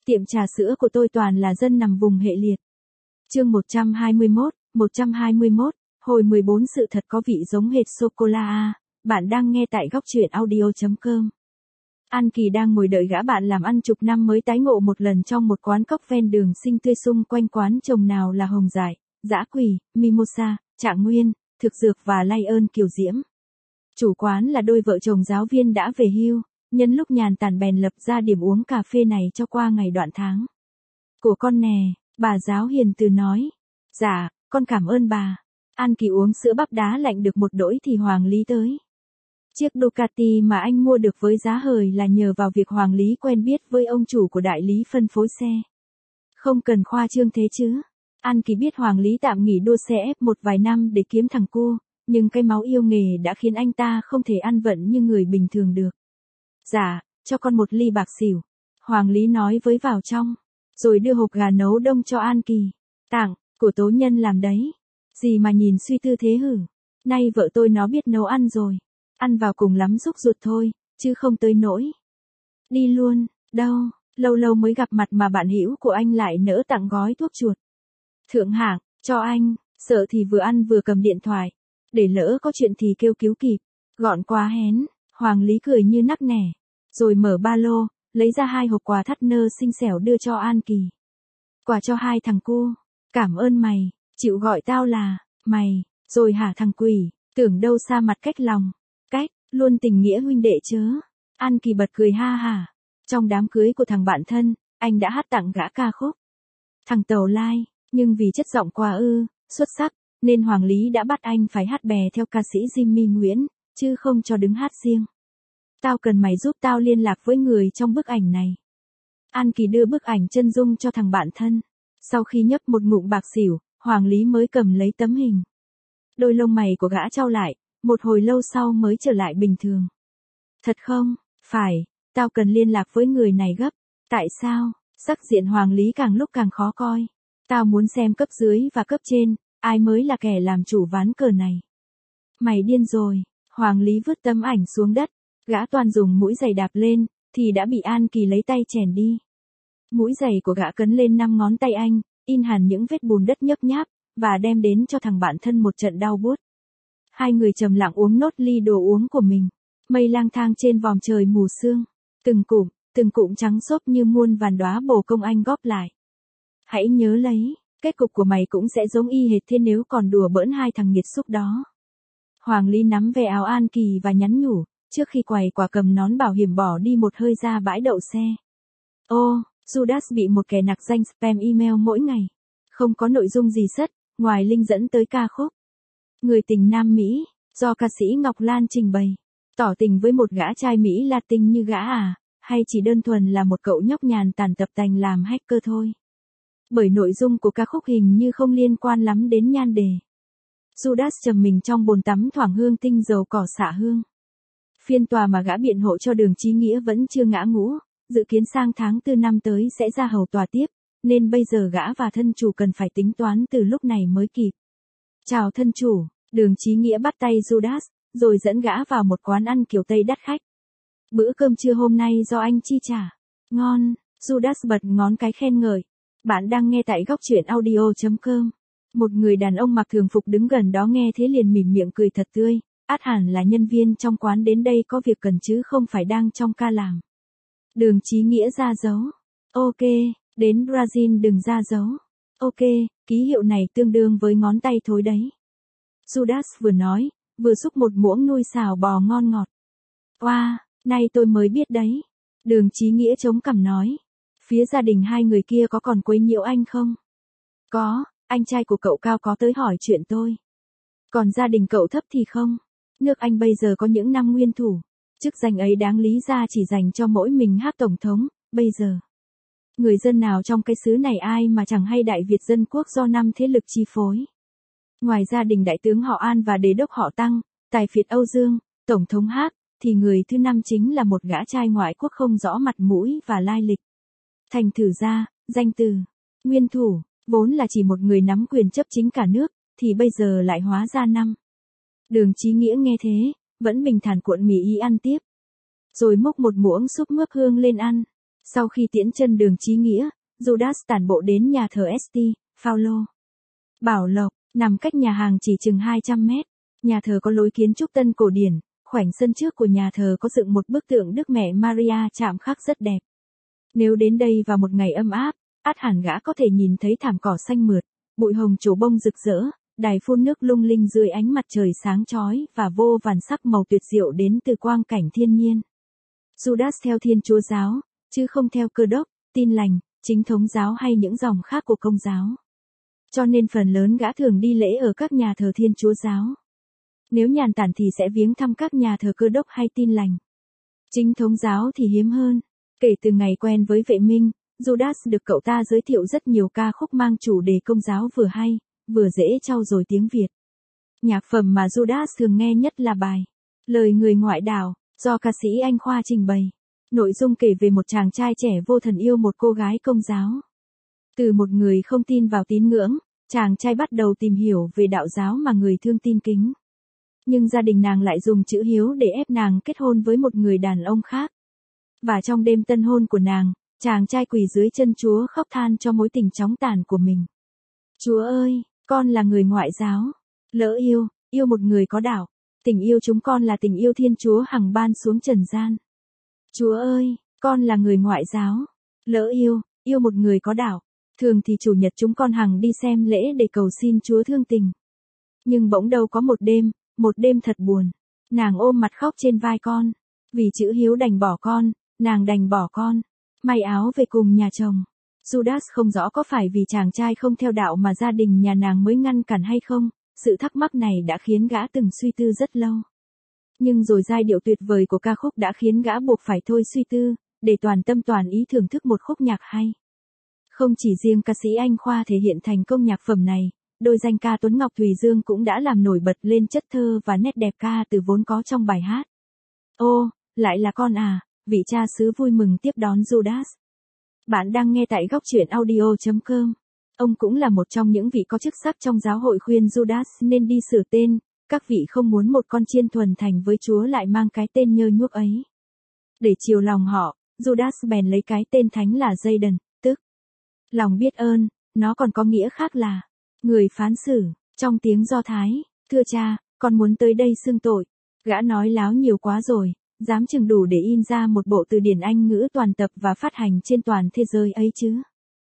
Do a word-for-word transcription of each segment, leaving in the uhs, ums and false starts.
Tiệm trà sữa của tôi toàn là dân nằm vùng hệ liệt. Chương một trăm hai mươi mốt, một trăm hai mươi mốt, hồi mười bốn sự thật có vị giống hệt sô-cô-la. Bạn đang nghe tại góc truyện audio chấm com. An Kỳ đang ngồi đợi gã bạn làm ăn chục năm mới tái ngộ một lần trong một quán cóc ven đường xinh tươi, xung quanh quán trồng nào là hồng dại, dã quỳ, mimosa, trạng nguyên, thực dược và lay ơn kiều diễm. Chủ quán là đôi vợ chồng giáo viên đã về hưu, nhân lúc nhàn tản bèn lập ra điểm uống cà phê này cho qua ngày đoạn tháng của con nè, bà giáo hiền từ nói. Dạ, con cảm ơn bà. An Kỳ uống sữa bắp đá lạnh được một đỗi thì Hoàng Lý tới. Chiếc Ducati mà anh mua được với giá hời là nhờ vào việc Hoàng Lý quen biết với ông chủ của đại lý phân phối xe. Không cần khoa trương thế chứ. An Kỳ biết Hoàng Lý tạm nghỉ đua xe ép một vài năm để kiếm thằng cu, nhưng cái máu yêu nghề đã khiến anh ta không thể ăn vận như người bình thường được. Dạ, cho con một ly bạc xỉu. Hoàng Lý nói với vào trong, rồi đưa hộp gà nấu đông cho An Kỳ. Tặng, của tố nhân làm đấy. Gì mà nhìn suy tư thế hử. Nay vợ tôi nó biết nấu ăn rồi. Ăn vào cùng lắm xúc ruột thôi, chứ không tới nỗi. Đi luôn, đâu, lâu lâu mới gặp mặt mà bạn hữu của anh lại nỡ tặng gói thuốc chuột. Thượng hạng, cho anh, sợ thì vừa ăn vừa cầm điện thoại. Để lỡ có chuyện thì kêu cứu kịp. Gọn quá hén, Hoàng Lý cười như nắc nẻ. Rồi mở ba lô, lấy ra hai hộp quà thắt nơ xinh xẻo đưa cho An Kỳ. Quà cho hai thằng cu. Cảm ơn mày, chịu gọi tao là, mày, rồi hả thằng quỷ, tưởng đâu xa mặt cách lòng. Cách, luôn tình nghĩa huynh đệ chớ. An Kỳ bật cười ha hả. Trong đám cưới của thằng bạn thân, anh đã hát tặng gã ca khúc Thằng Tàu Lai, nhưng vì chất giọng quá ư, xuất sắc, nên Hoàng Lý đã bắt anh phải hát bè theo ca sĩ Jimmy Nguyễn, chứ không cho đứng hát riêng. Tao cần mày giúp tao liên lạc với người trong bức ảnh này. An Kỳ đưa bức ảnh chân dung cho thằng bạn thân. Sau khi nhấp một ngụm bạc xỉu, Hoàng Lý mới cầm lấy tấm hình. Đôi lông mày của gã chau lại, một hồi lâu sau mới trở lại bình thường. Thật không? Phải, tao cần liên lạc với người này gấp. Tại sao? Sắc diện Hoàng Lý càng lúc càng khó coi. Tao muốn xem cấp dưới và cấp trên, ai mới là kẻ làm chủ ván cờ này. Mày điên rồi. Hoàng Lý vứt tấm ảnh xuống đất. Gã toàn dùng mũi giày đạp lên, thì đã bị An Kỳ lấy tay chèn đi. Mũi giày của gã cấn lên năm ngón tay anh, in hẳn những vết bùn đất nhấp nháp, và đem đến cho thằng bạn thân một trận đau buốt. Hai người trầm lặng uống nốt ly đồ uống của mình. Mây lang thang trên vòm trời mù sương. Từng cụm, từng cụm trắng xốp như muôn vàn đóa bồ công anh góp lại. Hãy nhớ lấy, kết cục của mày cũng sẽ giống y hệt thế nếu còn đùa bỡn hai thằng nghiệt xúc đó. Hoàng Lý nắm ve áo An Kỳ và nhắn nhủ, trước khi quầy quả cầm nón bảo hiểm bỏ đi một hơi ra bãi đậu xe. Ô, Judas bị một kẻ nặc danh spam email mỗi ngày. Không có nội dung gì sất, ngoài link dẫn tới ca khúc Người tình Nam Mỹ, do ca sĩ Ngọc Lan trình bày. Tỏ tình với một gã trai Mỹ Latin như gã à, hay chỉ đơn thuần là một cậu nhóc nhàn tản tập tành làm hacker thôi. Bởi nội dung của ca khúc hình như không liên quan lắm đến nhan đề. Judas trầm mình trong bồn tắm thoảng hương tinh dầu cỏ xạ hương. Phiên tòa mà gã biện hộ cho Đường Chí Nghĩa vẫn chưa ngã ngũ, dự kiến sang tháng tư năm tới sẽ ra hầu tòa tiếp, nên bây giờ gã và thân chủ cần phải tính toán từ lúc này mới kịp. Chào thân chủ, Đường Chí Nghĩa bắt tay Judas, rồi dẫn gã vào một quán ăn kiểu Tây đắt khách. Bữa cơm trưa hôm nay do anh chi trả. Ngon, Judas bật ngón cái khen ngợi. Bạn đang nghe tại góc truyện audio chấm com. Một người đàn ông mặc thường phục đứng gần đó nghe thế liền mỉm miệng cười thật tươi. Át hẳn là nhân viên trong quán đến đây có việc cần chứ không phải đang trong ca làm. Đường Chí Nghĩa ra dấu. Ok, đến Brazil đừng ra dấu. Ok, ký hiệu này tương đương với ngón tay thối đấy. Judas vừa nói, vừa xúc một muỗng nuôi xào bò ngon ngọt. Oa, wow, nay tôi mới biết đấy. Đường Chí Nghĩa chống cằm nói. Phía gia đình hai người kia có còn quấy nhiễu anh không? Có, anh trai của cậu Cao có tới hỏi chuyện tôi. Còn gia đình cậu Thấp thì không? Nước Anh bây giờ có những năm nguyên thủ. Chức danh ấy đáng lý ra chỉ dành cho mỗi mình hát tổng thống, bây giờ. Người dân nào trong cái xứ này ai mà chẳng hay Đại Việt Dân Quốc do năm thế lực chi phối. Ngoài gia đình đại tướng họ An và đế đốc họ Tăng, tài phiệt Âu Dương, tổng thống Hát, thì người thứ năm chính là một gã trai ngoại quốc không rõ mặt mũi và lai lịch. Thành thử ra, danh từ, nguyên thủ, vốn là chỉ một người nắm quyền chấp chính cả nước, thì bây giờ lại hóa ra năm. Đường Chí Nghĩa nghe thế, vẫn bình thản cuộn mì ý ăn tiếp. Rồi múc một muỗng súp mướp hương lên ăn. Sau khi tiễn chân đường chí nghĩa, Judas tản bộ đến nhà thờ ét tê, Phao-lô. Bảo Lộc, nằm cách nhà hàng chỉ chừng hai trăm mét. Nhà thờ có lối kiến trúc tân cổ điển, khoảnh sân trước của nhà thờ có dựng một bức tượng Đức Mẹ Maria chạm khắc rất đẹp. Nếu đến đây vào một ngày âm áp, ắt hẳn gã có thể nhìn thấy thảm cỏ xanh mượt, bụi hồng trổ bông rực rỡ, đài phun nước lung linh dưới ánh mặt trời sáng chói và vô vàn sắc màu tuyệt diệu đến từ quang cảnh thiên nhiên. Judas theo Thiên Chúa giáo, chứ không theo Cơ đốc, Tin lành, Chính thống giáo hay những dòng khác của Công giáo. Cho nên phần lớn gã thường đi lễ ở các nhà thờ Thiên Chúa giáo. Nếu nhàn tản thì sẽ viếng thăm các nhà thờ Cơ đốc hay Tin lành. Chính thống giáo thì hiếm hơn. Kể từ ngày quen với Vệ Minh, Judas được cậu ta giới thiệu rất nhiều ca khúc mang chủ đề Công giáo vừa hay, vừa dễ trau dồi tiếng Việt. Nhạc phẩm mà Judas thường nghe nhất là bài Lời Người Ngoại Đảo, do ca sĩ Anh Khoa trình bày. Nội dung kể về một chàng trai trẻ vô thần yêu một cô gái Công giáo. Từ một người không tin vào tín ngưỡng, chàng trai bắt đầu tìm hiểu về đạo giáo mà người thương tin kính. Nhưng gia đình nàng lại dùng chữ hiếu để ép nàng kết hôn với một người đàn ông khác. Và trong đêm tân hôn của nàng, chàng trai quỳ dưới chân Chúa khóc than cho mối tình chóng tàn của mình. Chúa ơi, con là người ngoại giáo. Lỡ yêu, yêu một người có đạo. Tình yêu chúng con là tình yêu Thiên Chúa hằng ban xuống trần gian. Chúa ơi, con là người ngoại giáo. Lỡ yêu, yêu một người có đạo. Thường thì chủ nhật chúng con hằng đi xem lễ để cầu xin Chúa thương tình. Nhưng bỗng đâu có một đêm, một đêm thật buồn. Nàng ôm mặt khóc trên vai con. Vì chữ hiếu đành bỏ con, nàng đành bỏ con. May áo về cùng nhà chồng. Judas không rõ có phải vì chàng trai không theo đạo mà gia đình nhà nàng mới ngăn cản hay không. Sự thắc mắc này đã khiến gã từng suy tư rất lâu. Nhưng rồi giai điệu tuyệt vời của ca khúc đã khiến gã buộc phải thôi suy tư, để toàn tâm toàn ý thưởng thức một khúc nhạc hay. Không chỉ riêng ca sĩ Anh Khoa thể hiện thành công nhạc phẩm này, đôi danh ca Tuấn Ngọc Thùy Dương cũng đã làm nổi bật lên chất thơ và nét đẹp ca từ vốn có trong bài hát. Ô, lại là con à, vị cha xứ vui mừng tiếp đón Judas. Bạn đang nghe tại góc truyện audio chấm com. Ông cũng là một trong những vị có chức sắc trong giáo hội khuyên Judas nên đi sửa tên, các vị không muốn một con chiên thuần thành với Chúa lại mang cái tên nhơ nhuốc ấy. Để chiều lòng họ, Judas bèn lấy cái tên thánh là Gideon, tức lòng biết ơn, nó còn có nghĩa khác là người phán xử, trong tiếng Do Thái. Thưa cha, con muốn tới đây xưng tội. Gã nói láo nhiều quá rồi, dám chừng đủ để in ra một bộ từ điển Anh ngữ toàn tập và phát hành trên toàn thế giới ấy chứ.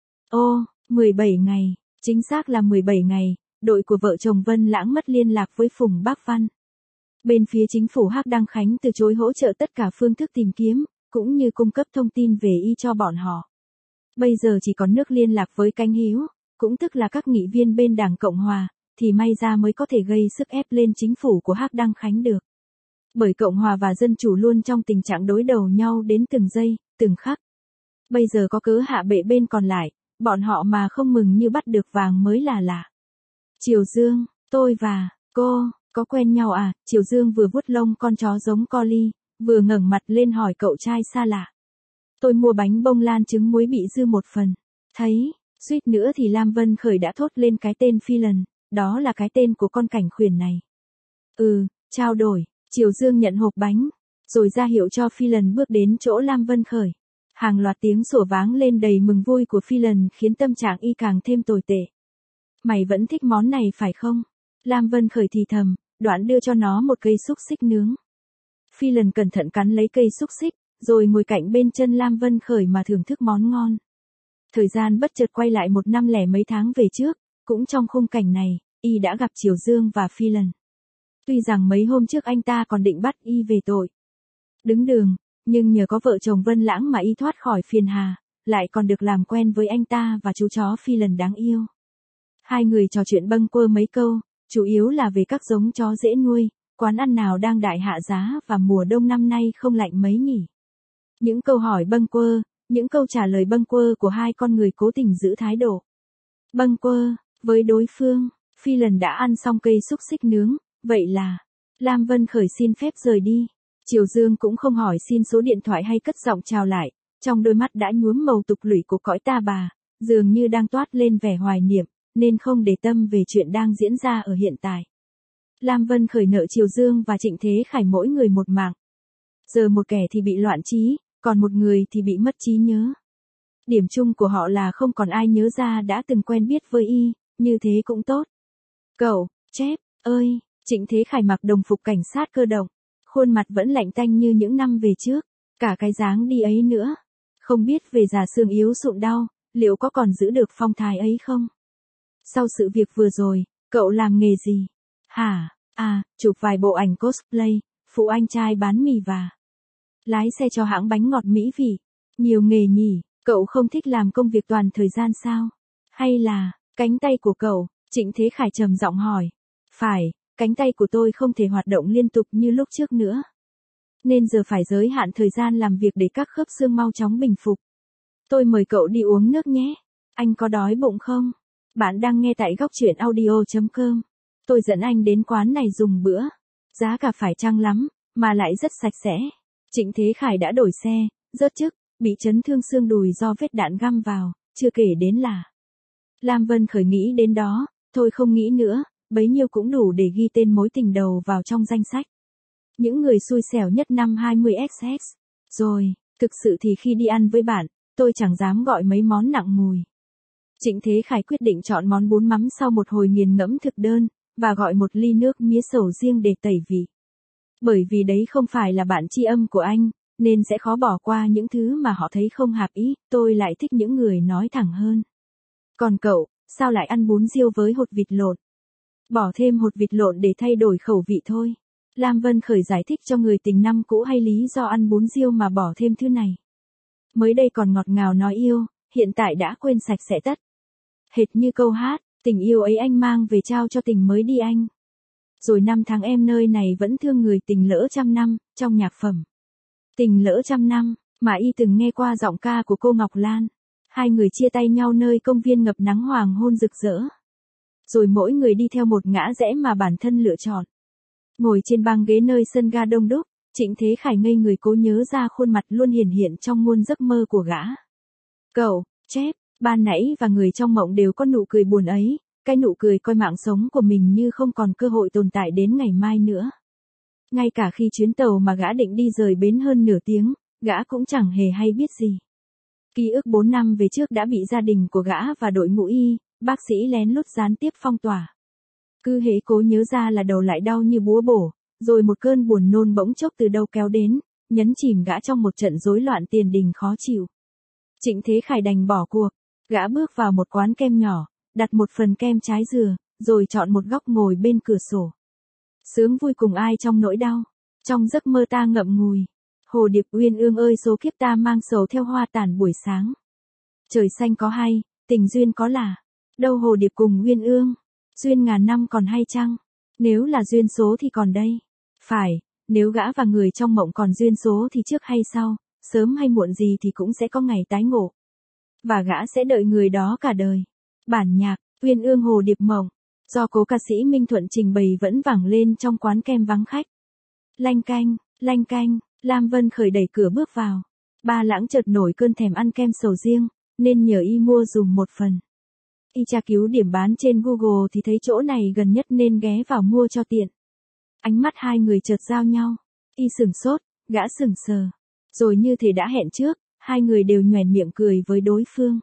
Ô, mười bảy ngày, chính xác là mười bảy ngày, đội của vợ chồng Vân Lãng mất liên lạc với Phùng Bác Văn. Bên phía chính phủ Hắc Đăng Khánh từ chối hỗ trợ tất cả phương thức tìm kiếm, cũng như cung cấp thông tin về y cho bọn họ. Bây giờ chỉ còn nước liên lạc với cánh hữu, cũng tức là các nghị viên bên Đảng Cộng Hòa, thì may ra mới có thể gây sức ép lên chính phủ của Hắc Đăng Khánh được. Bởi Cộng Hòa và Dân Chủ luôn trong tình trạng đối đầu nhau đến từng giây, từng khắc. Bây giờ có cớ hạ bệ bên còn lại, bọn họ mà không mừng như bắt được vàng mới là lạ. Triều Dương, tôi và cô, có quen nhau à? Triều Dương vừa vuốt lông con chó giống Collie, vừa ngẩng mặt lên hỏi cậu trai xa lạ. Tôi mua bánh bông lan trứng muối bị dư một phần. Thấy, suýt nữa thì Lam Vân Khởi đã thốt lên cái tên Phi Lần, đó là cái tên của con cảnh khuyển này. Ừ, trao đổi, Triều Dương nhận hộp bánh, rồi ra hiệu cho Phi Lần bước đến chỗ Lam Vân Khởi. Hàng loạt tiếng sủa váng lên đầy mừng vui của Phi Lần khiến tâm trạng y càng thêm tồi tệ. Mày vẫn thích món này phải không? Lam Vân Khởi thì thầm, đoạn đưa cho nó một cây xúc xích nướng. Phi Lần cẩn thận cắn lấy cây xúc xích, rồi ngồi cạnh bên chân Lam Vân Khởi mà thưởng thức món ngon. Thời gian bất chợt quay lại một năm lẻ mấy tháng về trước, cũng trong khung cảnh này, y đã gặp Triều Dương và Phi Lần. Tuy rằng mấy hôm trước anh ta còn định bắt y về tội đứng đường, nhưng nhờ có vợ chồng Vân Lãng mà y thoát khỏi phiền hà, lại còn được làm quen với anh ta và chú chó Phi Lần đáng yêu. Hai người trò chuyện bâng quơ mấy câu, chủ yếu là về các giống chó dễ nuôi, quán ăn nào đang đại hạ giá và mùa đông năm nay không lạnh mấy nhỉ. Những câu hỏi bâng quơ, những câu trả lời bâng quơ của hai con người cố tình giữ thái độ bâng quơ với đối phương. Phi Lần đã ăn xong cây xúc xích nướng, vậy là Lam Vân Khởi xin phép rời đi. Triều Dương cũng không hỏi xin số điện thoại hay cất giọng chào lại, trong đôi mắt đã nhuốm màu tục lụy của cõi ta bà, dường như đang toát lên vẻ hoài niệm, nên không để tâm về chuyện đang diễn ra ở hiện tại. Lam Vân Khởi nợ Triều Dương và Trịnh Thế Khải mỗi người một mạng. Giờ một kẻ thì bị loạn trí, còn một người thì bị mất trí nhớ. Điểm chung của họ là không còn ai nhớ ra đã từng quen biết với y, như thế cũng tốt. Cậu, Chép, ơi, Trịnh Thế Khải mặc đồng phục cảnh sát cơ động, khuôn mặt vẫn lạnh tanh như những năm về trước, cả cái dáng đi ấy nữa. Không biết về già xương yếu sụn đau, liệu có còn giữ được phong thái ấy không? Sau sự việc vừa rồi, cậu làm nghề gì? Hả? À, chụp vài bộ ảnh cosplay, phụ anh trai bán mì và lái xe cho hãng bánh ngọt mỹ vị. Nhiều nghề nhỉ, cậu không thích làm công việc toàn thời gian sao? Hay là, cánh tay của cậu? Trịnh Thế Khải trầm giọng hỏi. Phải, cánh tay của tôi không thể hoạt động liên tục như lúc trước nữa. Nên giờ phải giới hạn thời gian làm việc để các khớp xương mau chóng bình phục. Tôi mời cậu đi uống nước nhé. Anh có đói bụng không? Bạn đang nghe tại góc truyện audio chấm com. Tôi dẫn anh đến quán này dùng bữa. Giá cả phải chăng lắm, mà lại rất sạch sẽ. Trịnh Thế Khải đã đổi xe, rớt chức, bị chấn thương xương đùi do vết đạn găm vào, chưa kể đến là Lam Vân Khởi nghĩ đến đó, thôi không nghĩ nữa, bấy nhiêu cũng đủ để ghi tên mối tình đầu vào trong danh sách. Những người xui xẻo nhất năm hai mươi x x. Rồi, thực sự thì khi đi ăn với bạn, tôi chẳng dám gọi mấy món nặng mùi. Trịnh Thế Khải quyết định chọn món bún mắm sau một hồi nghiền ngẫm thực đơn, và gọi một ly nước mía sầu riêng để tẩy vị. Bởi vì đấy không phải là bạn tri âm của anh, nên sẽ khó bỏ qua những thứ mà họ thấy không hợp ý, tôi lại thích những người nói thẳng hơn. Còn cậu, sao lại ăn bún riêu với hột vịt lộn? Bỏ thêm hột vịt lộn để thay đổi khẩu vị thôi. Lam Vân Khởi giải thích cho người tình năm cũ hay lý do ăn bún riêu mà bỏ thêm thứ này. Mới đây còn ngọt ngào nói yêu, hiện tại đã quên sạch sẽ tất. Hệt như câu hát, tình yêu ấy anh mang về trao cho tình mới đi anh. Rồi năm tháng em nơi này vẫn thương người tình lỡ trăm năm, trong nhạc phẩm Tình lỡ trăm năm, mà y từng nghe qua giọng ca của cô Ngọc Lan. Hai người chia tay nhau nơi công viên ngập nắng hoàng hôn rực rỡ. Rồi mỗi người đi theo một ngã rẽ mà bản thân lựa chọn. Ngồi trên băng ghế nơi sân ga đông đúc, Trịnh Thế Khải ngây người cố nhớ ra khuôn mặt luôn hiển hiện trong muôn giấc mơ của gã. Cậu, Chép, ban nãy và người trong mộng đều có nụ cười buồn ấy, cái nụ cười coi mạng sống của mình như không còn cơ hội tồn tại đến ngày mai nữa. Ngay cả khi chuyến tàu mà gã định đi rời bến hơn nửa tiếng, gã cũng chẳng hề hay biết gì. Ký ức bốn năm về trước đã bị gia đình của gã và đội ngũ y, bác sĩ lén lút gián tiếp phong tỏa. Cứ hễ cố nhớ ra là đầu lại đau như búa bổ, rồi một cơn buồn nôn bỗng chốc từ đâu kéo đến, nhấn chìm gã trong một trận rối loạn tiền đình khó chịu. Trịnh Thế Khải đành bỏ cuộc, gã bước vào một quán kem nhỏ, đặt một phần kem trái dừa, rồi chọn một góc ngồi bên cửa sổ. Sướng vui cùng ai trong nỗi đau, trong giấc mơ ta ngậm ngùi. Hồ điệp uyên ương ơi số kiếp ta mang sầu theo hoa tàn buổi sáng. Trời xanh có hay, tình duyên có là. Đâu hồ điệp cùng uyên ương, duyên ngàn năm còn hay chăng? Nếu là duyên số thì còn đây. Phải, nếu gã và người trong mộng còn duyên số thì trước hay sau, sớm hay muộn gì thì cũng sẽ có ngày tái ngộ. Và gã sẽ đợi người đó cả đời. Bản nhạc, Uyên ương hồ điệp mộng, do cố ca sĩ Minh Thuận trình bày vẫn vẳng lên trong quán kem vắng khách. Lanh canh, lanh canh, Lam Vân Khởi đẩy cửa bước vào. Ba Lãng chợt nổi cơn thèm ăn kem sầu riêng, nên nhờ y mua dùm một phần. Y tra cứu điểm bán trên Google thì thấy chỗ này gần nhất nên ghé vào mua cho tiện. Ánh mắt hai người chợt giao nhau. Y sửng sốt, gã sửng sờ. Rồi như thể đã hẹn trước, hai người đều nhoẻn miệng cười với đối phương.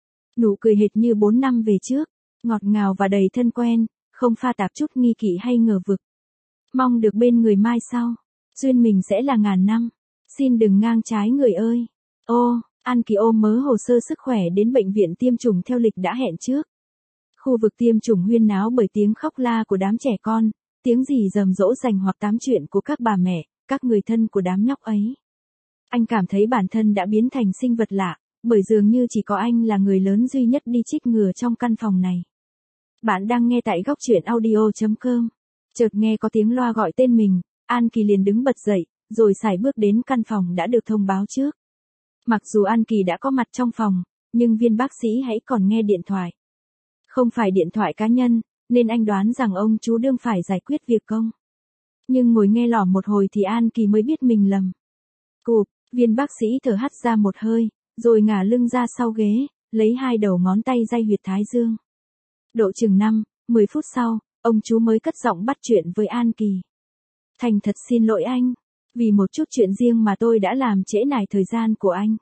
Nụ cười hệt như bốn năm về trước, ngọt ngào và đầy thân quen, không pha tạp chút nghi kỵ hay ngờ vực. Mong được bên người mai sau, duyên mình sẽ là ngàn năm. Xin đừng ngang trái người ơi. Ô, An Kỳ ôm mớ hồ sơ sức khỏe đến bệnh viện tiêm chủng theo lịch đã hẹn trước. Khu vực tiêm chủng huyên náo bởi tiếng khóc la của đám trẻ con, tiếng rỉ rầm rỗ rành hoặc tám chuyện của các bà mẹ, các người thân của đám nhóc ấy. Anh cảm thấy bản thân đã biến thành sinh vật lạ, bởi dường như chỉ có anh là người lớn duy nhất đi chích ngừa trong căn phòng này. Bạn đang nghe tại góc truyện audio chấm com. Chợt nghe có tiếng loa gọi tên mình, An Kỳ liền đứng bật dậy, rồi sải bước đến căn phòng đã được thông báo trước. Mặc dù An Kỳ đã có mặt trong phòng, nhưng viên bác sĩ hãy còn nghe điện thoại. Không phải điện thoại cá nhân, nên anh đoán rằng ông chú đương phải giải quyết việc công. Nhưng ngồi nghe lỏm một hồi thì An Kỳ mới biết mình lầm. Cụp, viên bác sĩ thở hắt ra một hơi, rồi ngả lưng ra sau ghế, lấy hai đầu ngón tay day huyệt thái dương. Độ chừng năm, mười phút sau, ông chú mới cất giọng bắt chuyện với An Kỳ. Thành thật xin lỗi anh. Vì một chút chuyện riêng mà tôi đã làm trễ nải thời gian của anh.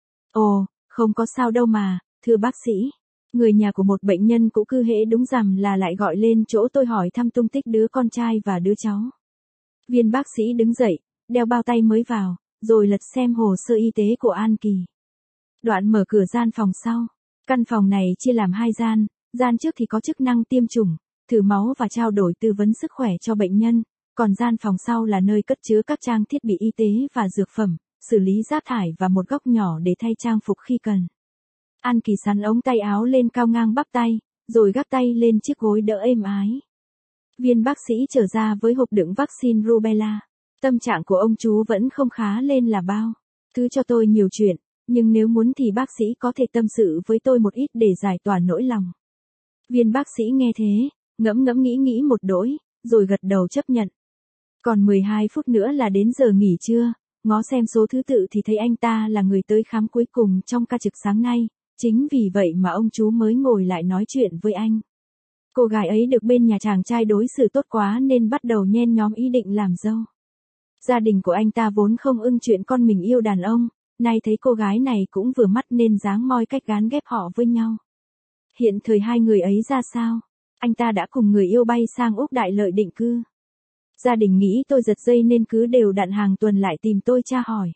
Ồ, không có sao đâu mà, thưa bác sĩ. Người nhà của một bệnh nhân cũ cứ hễ đúng rằm là lại gọi lên chỗ tôi hỏi thăm tung tích đứa con trai và đứa cháu. Viên bác sĩ đứng dậy, đeo bao tay mới vào, rồi lật xem hồ sơ y tế của An Kỳ. Đoạn mở cửa gian phòng sau. Căn phòng này chia làm hai gian, gian trước thì có chức năng tiêm chủng, thử máu và trao đổi tư vấn sức khỏe cho bệnh nhân, còn gian phòng sau là nơi cất chứa các trang thiết bị y tế và dược phẩm, xử lý rác thải và một góc nhỏ để thay trang phục khi cần. An Kỳ sắn ống tay áo lên cao ngang bắp tay, rồi gác tay lên chiếc gối đỡ êm ái. Viên bác sĩ trở ra với hộp đựng vaccine rubella. Tâm trạng của ông chú vẫn không khá lên là bao. Cứ cho tôi nhiều chuyện, nhưng nếu muốn thì bác sĩ có thể tâm sự với tôi một ít để giải tỏa nỗi lòng. Viên bác sĩ nghe thế, ngẫm ngẫm nghĩ nghĩ một đỗi, rồi gật đầu chấp nhận. Còn mười hai phút nữa là đến giờ nghỉ trưa, ngó xem số thứ tự thì thấy anh ta là người tới khám cuối cùng trong ca trực sáng nay, chính vì vậy mà ông chú mới ngồi lại nói chuyện với anh. Cô gái ấy được bên nhà chàng trai đối xử tốt quá nên bắt đầu nhen nhóm ý định làm dâu. Gia đình của anh ta vốn không ưng chuyện con mình yêu đàn ông, nay thấy cô gái này cũng vừa mắt nên dáng moi cách gán ghép họ với nhau. Hiện thời hai người ấy ra sao? Anh ta đã cùng người yêu bay sang Úc Đại Lợi định cư. Gia đình nghĩ tôi giật dây nên cứ đều đặn hàng tuần lại tìm tôi tra hỏi.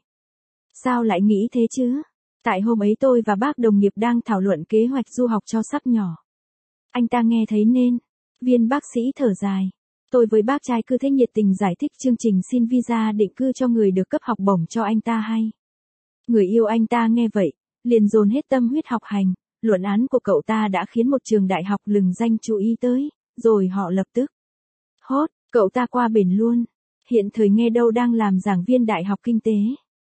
Sao lại nghĩ thế chứ? Tại hôm ấy tôi và bác đồng nghiệp đang thảo luận kế hoạch du học cho sắp nhỏ. Anh ta nghe thấy nên. Viên bác sĩ thở dài. Tôi với bác trai cứ thế nhiệt tình giải thích chương trình xin visa định cư cho người được cấp học bổng cho anh ta hay. Người yêu anh ta nghe vậy, liền dồn hết tâm huyết học hành, luận án của cậu ta đã khiến một trường đại học lừng danh chú ý tới, rồi họ lập tức hốt, cậu ta qua bển luôn, hiện thời nghe đâu đang làm giảng viên đại học kinh tế.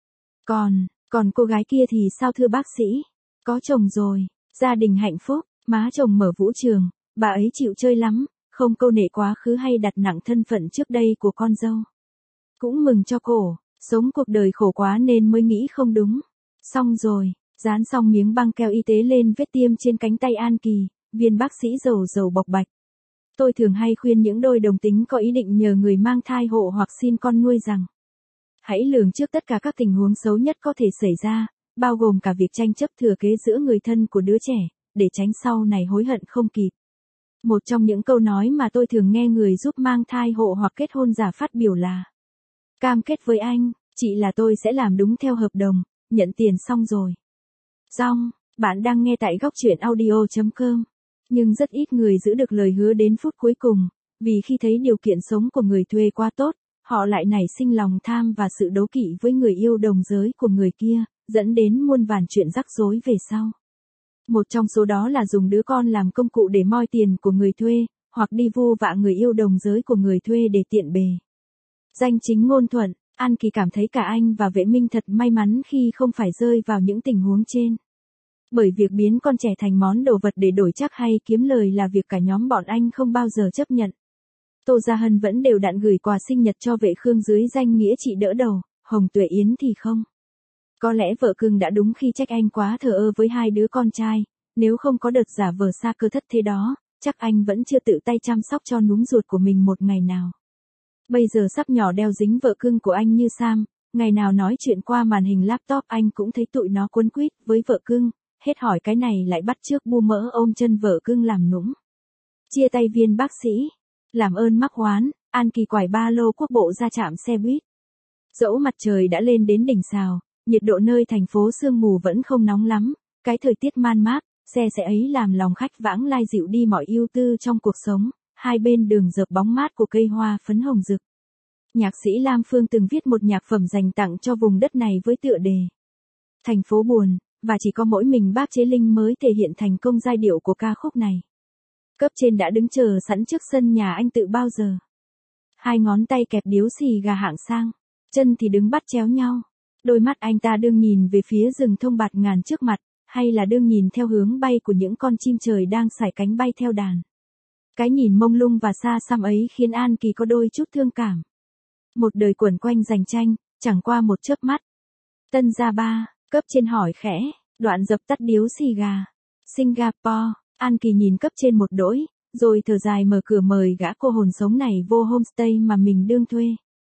Còn, còn cô gái kia thì sao thưa bác sĩ? Có chồng rồi, gia đình hạnh phúc, má chồng mở vũ trường, bà ấy chịu chơi lắm, không câu nệ quá khứ hay đặt nặng thân phận trước đây của con dâu. Cũng mừng cho cổ, sống cuộc đời khổ quá nên mới nghĩ không đúng. Xong rồi, dán xong miếng băng keo y tế lên vết tiêm trên cánh tay An Kỳ, viên bác sĩ dầu dầu bộc bạch. Tôi thường hay khuyên những đôi đồng tính có ý định nhờ người mang thai hộ hoặc xin con nuôi rằng hãy lường trước tất cả các tình huống xấu nhất có thể xảy ra, bao gồm cả việc tranh chấp thừa kế giữa người thân của đứa trẻ, để tránh sau này hối hận không kịp. Một trong những câu nói mà tôi thường nghe người giúp mang thai hộ hoặc kết hôn giả phát biểu là: cam kết với anh, chị là tôi sẽ làm đúng theo hợp đồng, nhận tiền xong rồi. Xong, bạn đang nghe tại góc truyện audio chấm com. Nhưng rất ít người giữ được lời hứa đến phút cuối cùng, vì khi thấy điều kiện sống của người thuê quá tốt, họ lại nảy sinh lòng tham và sự đố kỵ với người yêu đồng giới của người kia, dẫn đến muôn vàn chuyện rắc rối về sau. Một trong số đó là dùng đứa con làm công cụ để moi tiền của người thuê, hoặc đi vu vạ người yêu đồng giới của người thuê để tiện bề. Danh chính ngôn thuận, An Kỳ cảm thấy cả anh và Vệ Minh thật may mắn khi không phải rơi vào những tình huống trên. Bởi việc biến con trẻ thành món đồ vật để đổi trác hay kiếm lời là việc cả nhóm bọn anh không bao giờ chấp nhận. Tô Gia Hân vẫn đều đặn gửi quà sinh nhật cho Vệ Khương dưới danh nghĩa chị đỡ đầu, Hồng Tuệ Yến thì không. Có lẽ vợ cưng đã đúng khi trách anh quá thờ ơ với hai đứa con trai, nếu không có đợt giả vờ xa cơ thất thế đó, chắc anh vẫn chưa tự tay chăm sóc cho núm ruột của mình một ngày nào. Bây giờ sắp nhỏ đeo dính vợ cưng của anh như Sam, ngày nào nói chuyện qua màn hình laptop anh cũng thấy tụi nó quấn quýt với vợ cưng, hết hỏi cái này lại bắt chước bu mỡ ôm chân vợ cưng làm nũng. Chia tay viên bác sĩ, làm ơn mắc oán, An Kỳ quải ba lô quốc bộ ra trạm xe buýt. Dẫu mặt trời đã lên đến đỉnh sào, nhiệt độ nơi thành phố sương mù vẫn không nóng lắm, cái thời tiết man mát, xe sẽ ấy làm lòng khách vãng lai dịu đi mọi ưu tư trong cuộc sống, hai bên đường dợp bóng mát của cây hoa phấn hồng rực. Nhạc sĩ Lam Phương từng viết một nhạc phẩm dành tặng cho vùng đất này với tựa đề Thành phố buồn, và chỉ có mỗi mình bác Chế Linh mới thể hiện thành công giai điệu của ca khúc này. Cấp trên đã đứng chờ sẵn trước sân nhà anh từ bao giờ. Hai ngón tay kẹp điếu xì gà hạng sang, chân thì đứng bắt chéo nhau. Đôi mắt anh ta đương nhìn về phía rừng thông bạt ngàn trước mặt, hay là đương nhìn theo hướng bay của những con chim trời đang sải cánh bay theo đàn. Cái nhìn mông lung và xa xăm ấy khiến An Kỳ có đôi chút thương cảm. Một đời quẩn quanh giành tranh, chẳng qua một chớp mắt. Tân gia ba, cấp trên hỏi khẽ, đoạn dập tắt điếu xì gà. Singapore, An Kỳ nhìn cấp trên một đỗi, rồi thở dài mở cửa mời gã cô hồn sống này vô homestay mà mình đương thuê.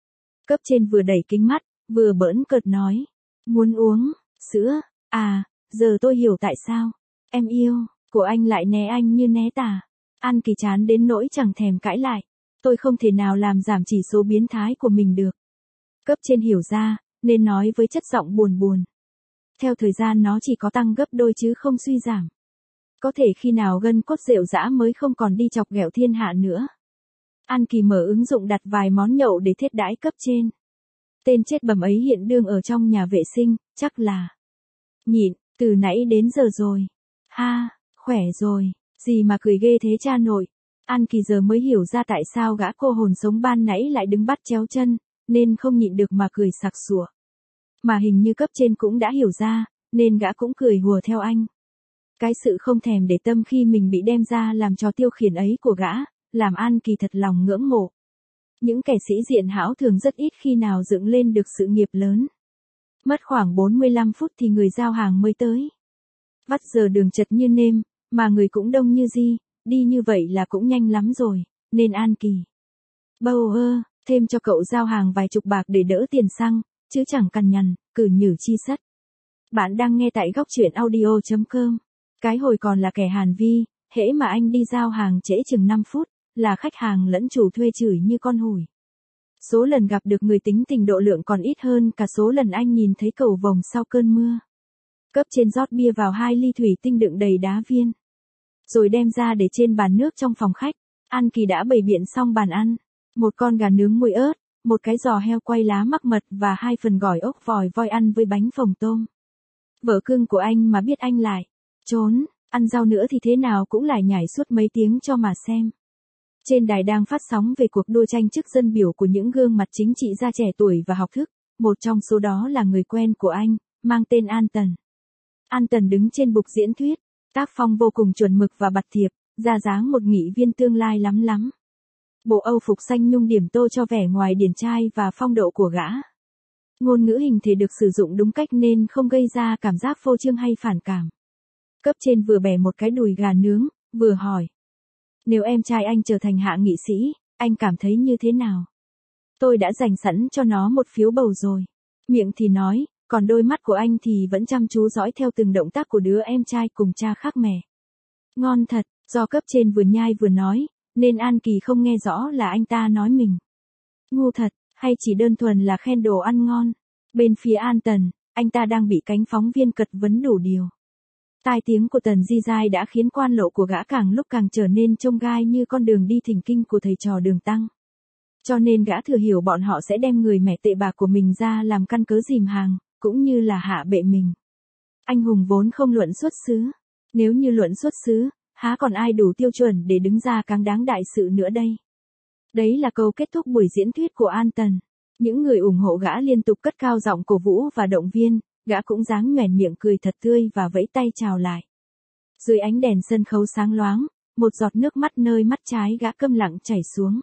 Cấp trên vừa đẩy kính mắt, vừa bỡn cợt nói. Muốn uống, sữa, à, giờ tôi hiểu tại sao. Em yêu, của anh lại né anh như né tà. An Kỳ chán đến nỗi chẳng thèm cãi lại. Tôi không thể nào làm giảm chỉ số biến thái của mình được. Cấp trên hiểu ra, nên nói với chất giọng buồn buồn. Theo thời gian nó chỉ có tăng gấp đôi chứ không suy giảm. Có thể khi nào gân cốt rệu rã mới không còn đi chọc ghẹo thiên hạ nữa. An Kỳ mở ứng dụng đặt vài món nhậu để thiết đãi cấp trên. Tên chết bầm ấy hiện đương ở trong nhà vệ sinh, chắc là. Nhịn, từ nãy đến giờ rồi. Ha, khỏe rồi, gì mà cười ghê thế cha nội. An Kỳ giờ mới hiểu ra tại sao gã cô hồn sống ban nãy lại đứng bắt chéo chân, nên không nhịn được mà cười sặc sụa. Mà hình như cấp trên cũng đã hiểu ra, nên gã cũng cười hùa theo anh. Cái sự không thèm để tâm khi mình bị đem ra làm trò tiêu khiển ấy của gã, làm An Kỳ thật lòng ngưỡng mộ. Những kẻ sĩ diện hão thường rất ít khi nào dựng lên được sự nghiệp lớn. Mất khoảng bốn mươi lăm phút thì người giao hàng mới tới. Vắt giờ đường chật như nêm, mà người cũng đông như di, đi như vậy là cũng nhanh lắm rồi, nên An Kỳ. Bầu ơ, thêm cho cậu giao hàng vài chục bạc để đỡ tiền xăng, chứ chẳng cằn nhằn, cử nhử chi sất. Bạn đang nghe tại góc truyện audio chấm com. Cái hồi còn là kẻ Hàn Vi, hễ mà anh đi giao hàng trễ chừng năm phút, là khách hàng lẫn chủ thuê chửi như con hủi. Số lần gặp được người tính tình độ lượng còn ít hơn cả số lần anh nhìn thấy cầu vồng sau cơn mưa. Cấp trên rót bia vào hai ly thủy tinh đựng đầy đá viên. Rồi đem ra để trên bàn nước trong phòng khách. An Kỳ đã bày biện xong bàn ăn. Một con gà nướng mùi ớt, một cái giò heo quay lá mắc mật và hai phần gỏi ốc vòi voi ăn với bánh phồng tôm. Vợ cưng của anh mà biết anh lại trốn, ăn rau nữa thì thế nào cũng lại nhảy suốt mấy tiếng cho mà xem. Trên đài đang phát sóng về cuộc đua tranh chức dân biểu của những gương mặt chính trị gia trẻ tuổi và học thức, một trong số đó là người quen của anh, mang tên An Tần. An Tần đứng trên bục diễn thuyết, tác phong vô cùng chuẩn mực và bặt thiệp, ra dáng một nghị viên tương lai lắm lắm. Bộ âu phục xanh nhung điểm tô cho vẻ ngoài điển trai và phong độ của gã. Ngôn ngữ hình thể được sử dụng đúng cách nên không gây ra cảm giác phô trương hay phản cảm. Cấp trên vừa bẻ một cái đùi gà nướng, vừa hỏi. Nếu em trai anh trở thành hạ nghị sĩ, anh cảm thấy như thế nào? Tôi đã dành sẵn cho nó một phiếu bầu rồi. Miệng thì nói, còn đôi mắt của anh thì vẫn chăm chú dõi theo từng động tác của đứa em trai cùng cha khác mẹ. Ngon thật, do cấp trên vừa nhai vừa nói, nên An Kỳ không nghe rõ là anh ta nói mình. Ngu thật, hay chỉ đơn thuần là khen đồ ăn ngon. Bên phía An Tần, anh ta đang bị cánh phóng viên cật vấn đủ điều. Tai tiếng của Tần Di Giai đã khiến quan lộ của gã càng lúc càng trở nên trông gai như con đường đi thỉnh kinh của thầy trò Đường Tăng. Cho nên gã thừa hiểu bọn họ sẽ đem người mẹ tệ bạc của mình ra làm căn cớ dìm hàng, cũng như là hạ bệ mình. Anh hùng vốn không luận xuất xứ. Nếu như luận xuất xứ, há còn ai đủ tiêu chuẩn để đứng ra cáng đáng đại sự nữa đây. Đấy là câu kết thúc buổi diễn thuyết của An Tần. Những người ủng hộ gã liên tục cất cao giọng cổ vũ và động viên, gã cũng dáng nhoẻn miệng cười thật tươi và vẫy tay chào lại. Dưới ánh đèn sân khấu sáng loáng, một giọt nước mắt nơi mắt trái gã câm lặng chảy xuống.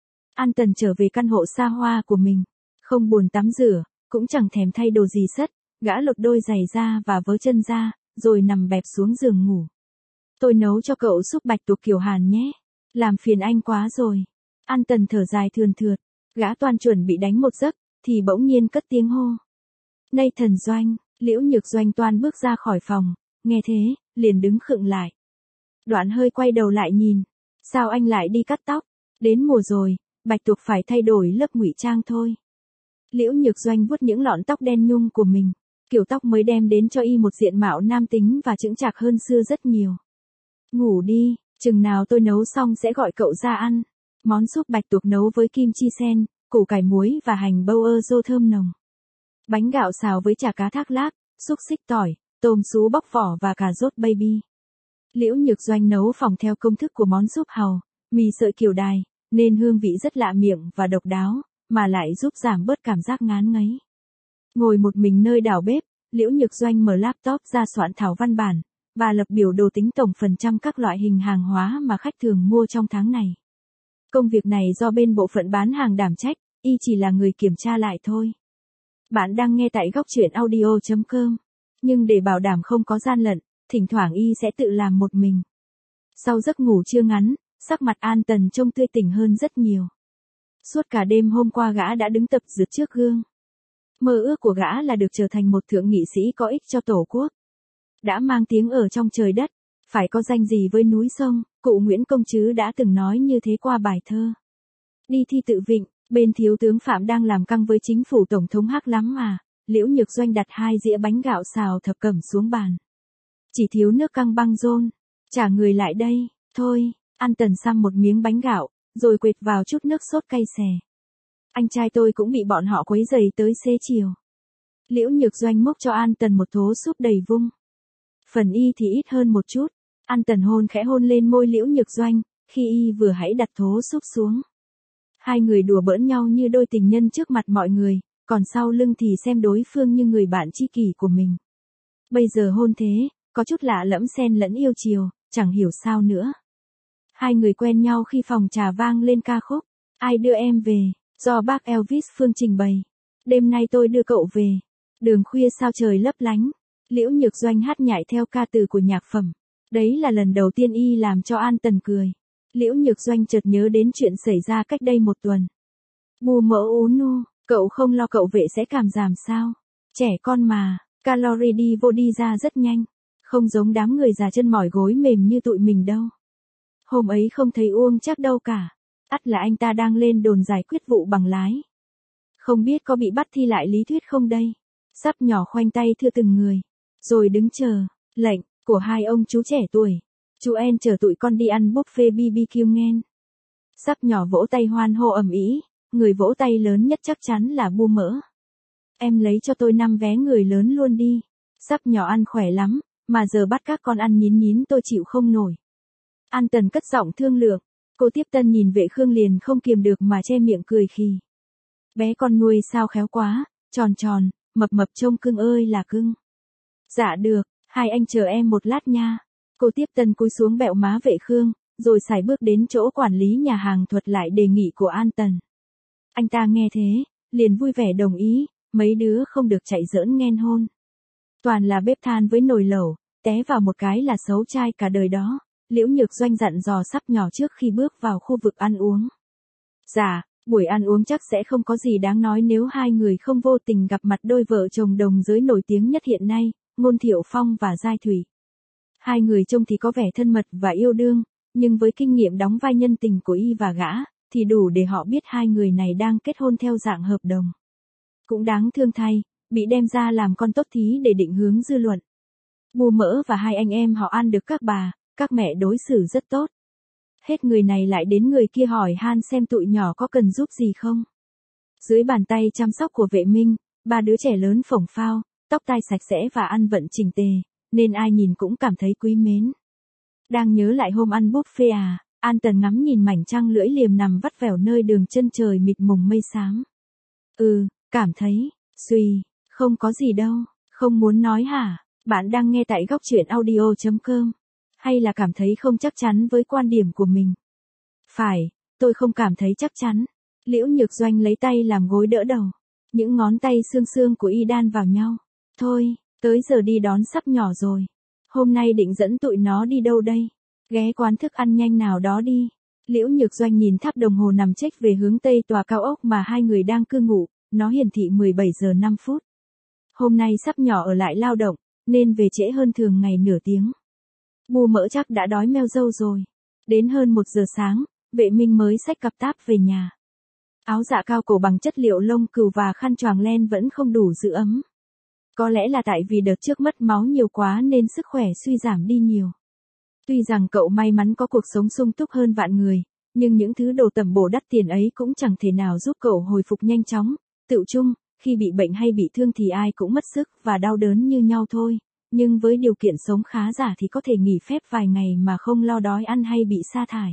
An Tần trở về căn hộ xa hoa của mình, không buồn tắm rửa, cũng chẳng thèm thay đồ gì sất, gã lột đôi giày ra và vớ chân ra, rồi nằm bẹp xuống giường ngủ. Tôi nấu cho cậu súp bạch tuộc kiểu Hàn nhé. Làm phiền anh quá rồi. An Tần thở dài thườn thượt, gã toan chuẩn bị đánh một giấc, thì bỗng nhiên cất tiếng hô. Nay thần Doanh, Liễu Nhược Doanh toan bước ra khỏi phòng, nghe thế, liền đứng khựng lại. Đoạn hơi quay đầu lại nhìn, sao anh lại đi cắt tóc, đến mùa rồi, bạch tuộc phải thay đổi lớp ngụy trang thôi. Liễu Nhược Doanh vuốt những lọn tóc đen nhung của mình, kiểu tóc mới đem đến cho y một diện mạo nam tính và chững chạc hơn xưa rất nhiều. Ngủ đi, chừng nào tôi nấu xong sẽ gọi cậu ra ăn. Món súp bạch tuộc nấu với kim chi sen, củ cải muối và hành bâu ơ rô thơm nồng. Bánh gạo xào với chả cá thác lác, xúc xích tỏi, tôm sú bóc vỏ và cà rốt baby. Liễu Nhược Doanh nấu phỏng theo công thức của món súp hàu, mì sợi kiểu đài, nên hương vị rất lạ miệng và độc đáo, mà lại giúp giảm bớt cảm giác ngán ngấy. Ngồi một mình nơi đảo bếp, Liễu Nhược Doanh mở laptop ra soạn thảo văn bản, và lập biểu đồ tính tổng phần trăm các loại hình hàng hóa mà khách thường mua trong tháng này. Công việc này do bên bộ phận bán hàng đảm trách, y chỉ là người kiểm tra lại thôi. Bạn đang nghe tại góc truyện audio chấm com. Nhưng để bảo đảm không có gian lận, thỉnh thoảng y sẽ tự làm một mình. Sau giấc ngủ trưa ngắn, sắc mặt An Tần trông tươi tỉnh hơn rất nhiều. Suốt cả đêm hôm qua gã đã đứng tập dượt trước gương. Mơ ước của gã là được trở thành một thượng nghị sĩ có ích cho Tổ quốc. Đã mang tiếng ở trong trời đất, phải có danh gì với núi sông, cụ Nguyễn Công Trứ đã từng nói như thế qua bài thơ. Đi thi tự vịnh, bên thiếu tướng Phạm đang làm căng với chính phủ Tổng thống hắc lắm mà, Liễu Nhược Doanh đặt hai dĩa bánh gạo xào thập cẩm xuống bàn. Chỉ thiếu nước căng băng rôn, trả người lại đây, thôi, An Tần xăm một miếng bánh gạo, rồi quệt vào chút nước sốt cay xè. Anh trai tôi cũng bị bọn họ quấy rầy tới xế chiều. Liễu Nhược Doanh mốc cho An Tần một thố súp đầy vung. Phần y thì ít hơn một chút. An Tần hôn khẽ hôn lên môi Liễu Nhược Doanh, khi y vừa hãy đặt thố súp xuống. Hai người đùa bỡn nhau như đôi tình nhân trước mặt mọi người, còn sau lưng thì xem đối phương như người bạn tri kỷ của mình. Bây giờ hôn thế, có chút lạ lẫm xen lẫn yêu chiều, chẳng hiểu sao nữa. Hai người quen nhau khi phòng trà vang lên ca khúc Ai đưa em về, do bác Elvis Phương trình bày. Đêm nay tôi đưa cậu về, đường khuya sao trời lấp lánh. Liễu Nhược Doanh hát nhại theo ca từ của nhạc phẩm. Đấy là lần đầu tiên y làm cho An Tần cười. Liễu Nhược Doanh chợt nhớ đến chuyện xảy ra cách đây một tuần. Bu mỡ ú nu, cậu không lo cậu vệ sẽ cảm giảm sao? Trẻ con mà, calorie đi vô đi ra rất nhanh. Không giống đám người già chân mỏi gối mềm như tụi mình đâu. Hôm ấy không thấy Uông chắc đâu cả. Ắt là anh ta đang lên đồn giải quyết vụ bằng lái. Không biết có bị bắt thi lại lý thuyết không đây? Sắp nhỏ khoanh tay thưa từng người. Rồi đứng chờ, lệnh, của hai ông chú trẻ tuổi. Chú En chở tụi con đi ăn buffet bê bê kiu nghen. Sắp nhỏ vỗ tay hoan hô ầm ĩ, người vỗ tay lớn nhất chắc chắn là Bu Mỡ. Em lấy cho tôi năm vé người lớn luôn đi. Sắp nhỏ ăn khỏe lắm, mà giờ bắt các con ăn nhín nhín tôi chịu không nổi. An Tần cất giọng thương lượng, cô tiếp tân nhìn Vệ Khương liền không kiềm được mà che miệng cười khì. Bé con nuôi sao khéo quá, tròn tròn, mập mập trông cưng ơi là cưng. Dạ được, hai anh chờ em một lát nha. Cô tiếp tân cúi xuống bẹo má Vệ Khương, rồi sải bước đến chỗ quản lý nhà hàng thuật lại đề nghị của An Tần. Anh ta nghe thế, liền vui vẻ đồng ý, mấy đứa không được chạy giỡn nghen hôn. Toàn là bếp than với nồi lẩu, té vào một cái là xấu trai cả đời đó. Liễu Nhược Doanh dặn dò Sắp nhỏ trước khi bước vào khu vực ăn uống. Dạ, buổi ăn uống chắc sẽ không có gì đáng nói nếu hai người không vô tình gặp mặt đôi vợ chồng đồng giới nổi tiếng nhất hiện nay, Ngôn Thiệu Phong và Giai Thủy. Hai người trông thì có vẻ thân mật và yêu đương, nhưng với kinh nghiệm đóng vai nhân tình của y và gã, thì đủ để họ biết hai người này đang kết hôn theo dạng hợp đồng. Cũng đáng thương thay, bị đem ra làm con tốt thí để định hướng dư luận. Bu Mỡ và hai anh em họ ăn được các bà, các mẹ đối xử rất tốt. Hết người này lại đến người kia hỏi han xem tụi nhỏ có cần giúp gì không. Dưới bàn tay chăm sóc của Vệ Minh, ba đứa trẻ lớn phổng phao, tóc tai sạch sẽ và ăn vận chỉnh tề, nên ai nhìn cũng cảm thấy quý mến. Đang nhớ lại hôm ăn buffet à, An Tần ngắm nhìn mảnh trăng lưỡi liềm nằm vắt vẻo nơi đường chân trời mịt mùng mây xám. Ừ, cảm thấy, suy, không có gì đâu, không muốn nói hả, bạn đang nghe tại góc truyện audio chấm com. Hay là cảm thấy không chắc chắn với quan điểm của mình? Phải, tôi không cảm thấy chắc chắn. Liễu Nhược Doanh lấy tay làm gối đỡ đầu. Những ngón tay xương xương của y đan vào nhau. Thôi, tới giờ đi đón Sắp nhỏ rồi. Hôm nay định dẫn tụi nó đi đâu đây? Ghé quán thức ăn nhanh nào đó đi. Liễu Nhược Doanh nhìn tháp đồng hồ nằm chếch về hướng tây tòa cao ốc mà hai người đang cư ngụ. Nó hiển thị mười bảy giờ năm phút. Hôm nay Sắp nhỏ ở lại lao động, nên về trễ hơn thường ngày nửa tiếng. Bu Mỡ chắc đã đói meo râu rồi. Đến hơn một giờ sáng, Vệ Minh mới xách cặp táp về nhà. Áo dạ cao cổ bằng chất liệu lông cừu và khăn choàng len vẫn không đủ giữ ấm. Có lẽ là tại vì đợt trước mất máu nhiều quá nên sức khỏe suy giảm đi nhiều. Tuy rằng cậu may mắn có cuộc sống sung túc hơn vạn người, nhưng những thứ đồ tầm bổ đắt tiền ấy cũng chẳng thể nào giúp cậu hồi phục nhanh chóng. Tựu chung, khi bị bệnh hay bị thương thì ai cũng mất sức và đau đớn như nhau thôi. Nhưng với điều kiện sống khá giả thì có thể nghỉ phép vài ngày mà không lo đói ăn hay bị sa thải.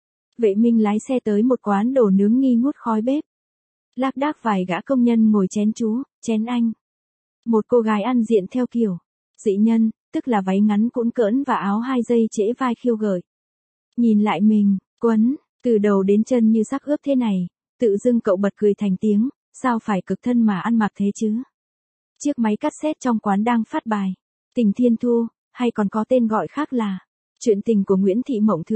Vệ Minh lái xe tới một quán đồ nướng nghi ngút khói bếp. Lác đác vài gã công nhân ngồi chén chú, chén anh. Một cô gái ăn diện theo kiểu dị nhân, tức là váy ngắn cũn cỡn và áo hai dây trễ vai khiêu gợi. Nhìn lại mình, quấn, từ đầu đến chân như sắc ướp thế này, tự dưng cậu bật cười thành tiếng, sao phải cực thân mà ăn mặc thế chứ? Chiếc máy cassette trong quán đang phát bài Tình Thiên Thu, hay còn có tên gọi khác là Chuyện tình của Nguyễn Thị Mộng Thường,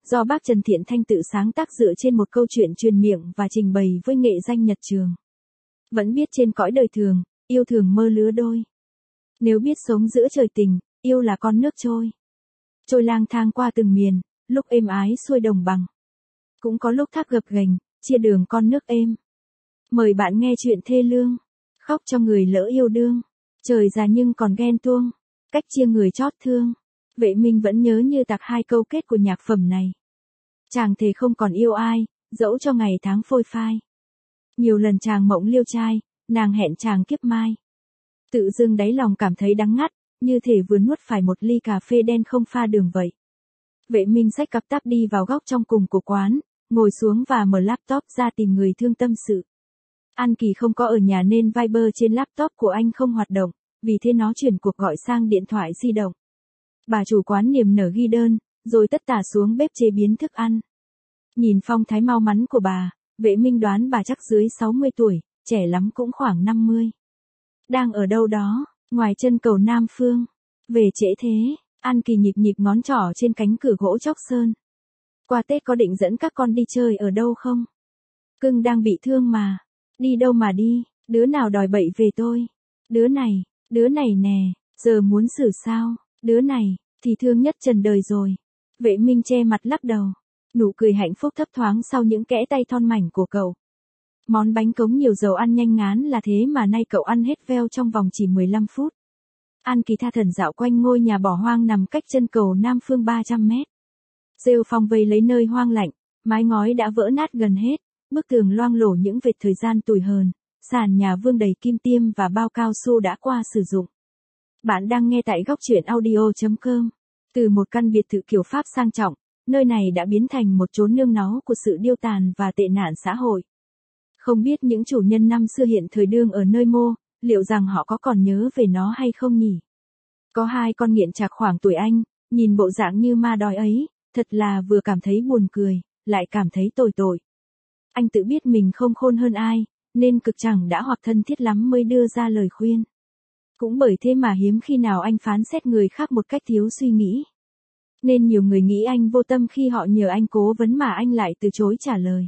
do bác Trần Thiện Thanh tự sáng tác dựa trên một câu chuyện truyền miệng và trình bày với nghệ danh Nhật Trường. Vẫn biết trên cõi đời thường, yêu thường mơ lứa đôi. Nếu biết sống giữa trời tình, yêu là con nước trôi. Trôi lang thang qua từng miền, lúc êm ái xuôi đồng bằng. Cũng có lúc thác gập ghềnh, chia đường con nước êm. Mời bạn nghe chuyện thê lương, khóc cho người lỡ yêu đương. Trời già nhưng còn ghen tuông, cách chia người chót thương. Vệ Minh vẫn nhớ như tạc hai câu kết của nhạc phẩm này. Chàng thề không còn yêu ai, dẫu cho ngày tháng phôi phai. Nhiều lần chàng mộng liêu trai, nàng hẹn chàng kiếp mai. Tự dưng đáy lòng cảm thấy đắng ngắt, như thể vừa nuốt phải một ly cà phê đen không pha đường vậy. Vệ Minh xách cặp táp đi vào góc trong cùng của quán, ngồi xuống và mở laptop ra tìm người thương tâm sự. An Kỳ không có ở nhà nên Viber trên laptop của anh không hoạt động, vì thế nó chuyển cuộc gọi sang điện thoại di động. Bà chủ quán niềm nở ghi đơn, rồi tất tả xuống bếp chế biến thức ăn. Nhìn phong thái mau mắn của bà, Vệ Minh đoán bà chắc dưới sáu mươi tuổi, trẻ lắm cũng khoảng năm mươi. Đang ở đâu đó, ngoài chân cầu Nam Phương. Về trễ thế, An Kỳ nhịp nhịp ngón trỏ trên cánh cửa gỗ chóc sơn. Qua Tết có định dẫn các con đi chơi ở đâu không? Cưng đang bị thương mà. Đi đâu mà đi, đứa nào đòi bậy về tôi? Đứa này, đứa này nè, giờ muốn xử sao? Đứa này, thì thương nhất trần đời rồi. Vệ Minh che mặt lắc đầu. Nụ cười hạnh phúc thấp thoáng sau những kẽ tay thon mảnh của cậu. Món bánh cống nhiều dầu ăn nhanh ngán là thế mà nay cậu ăn hết veo trong vòng chỉ mười lăm phút. An Kỳ tha thẩn dạo quanh ngôi nhà bỏ hoang nằm cách chân cầu Nam Phương ba trăm mét. Rêu phong vây lấy nơi hoang lạnh, mái ngói đã vỡ nát gần hết, bức tường loang lổ những vệt thời gian tủi hờn, sàn nhà vương đầy kim tiêm và bao cao su đã qua sử dụng. Bạn đang nghe tại góc truyện audio chấm com. Từ một căn biệt thự kiểu Pháp sang trọng, nơi này đã biến thành một chốn nương náu của sự điêu tàn và tệ nạn xã hội. Không biết những chủ nhân năm xưa hiện thời đương ở nơi mô, liệu rằng họ có còn nhớ về nó hay không nhỉ? Có hai con nghiện trạc khoảng tuổi anh, nhìn bộ dạng như ma đói ấy, thật là vừa cảm thấy buồn cười, lại cảm thấy tồi tội. Anh tự biết mình không khôn hơn ai, nên cực chẳng đã hoặc thân thiết lắm mới đưa ra lời khuyên. Cũng bởi thế mà hiếm khi nào anh phán xét người khác một cách thiếu suy nghĩ. Nên nhiều người nghĩ anh vô tâm khi họ nhờ anh cố vấn mà anh lại từ chối trả lời.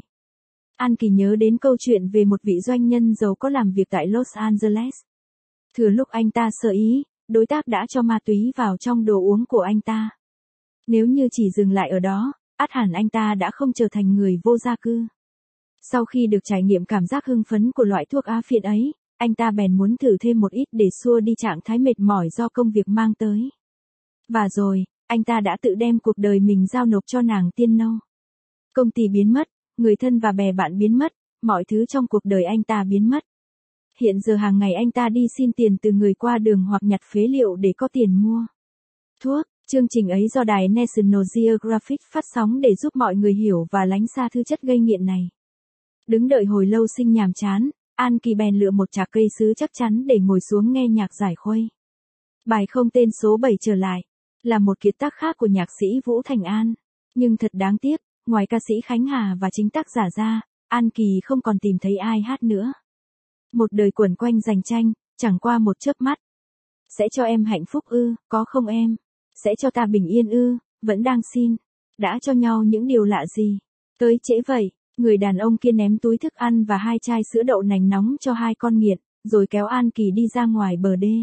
An Kỳ nhớ đến câu chuyện về một vị doanh nhân giàu có làm việc tại Los Angeles. Thừa lúc anh ta sơ ý, đối tác đã cho ma túy vào trong đồ uống của anh ta. Nếu như chỉ dừng lại ở đó, ắt hẳn anh ta đã không trở thành người vô gia cư. Sau khi được trải nghiệm cảm giác hưng phấn của loại thuốc á phiện ấy, anh ta bèn muốn thử thêm một ít để xua đi trạng thái mệt mỏi do công việc mang tới. Và rồi, anh ta đã tự đem cuộc đời mình giao nộp cho nàng tiên nâu. Công ty biến mất, người thân và bè bạn biến mất, mọi thứ trong cuộc đời anh ta biến mất. Hiện giờ hàng ngày anh ta đi xin tiền từ người qua đường hoặc nhặt phế liệu để có tiền mua thuốc. Chương trình ấy do đài National Geographic phát sóng để giúp mọi người hiểu và lánh xa thứ chất gây nghiện này. Đứng đợi hồi lâu sinh nhàm chán, An Kỳ bèn lựa một trạc cây sứ chắc chắn để ngồi xuống nghe nhạc giải khuây. Bài không tên số bảy trở lại, là một kiệt tác khác của nhạc sĩ Vũ Thành An. Nhưng thật đáng tiếc, ngoài ca sĩ Khánh Hà và chính tác giả ra, An Kỳ không còn tìm thấy ai hát nữa. Một đời quẩn quanh giành tranh, chẳng qua một chớp mắt. Sẽ cho em hạnh phúc ư, có không em? Sẽ cho ta bình yên ư, vẫn đang xin. Đã cho nhau những điều lạ gì? Tới trễ vậy, người đàn ông kia ném túi thức ăn và hai chai sữa đậu nành nóng cho hai con nghiện, rồi kéo An Kỳ đi ra ngoài bờ đê.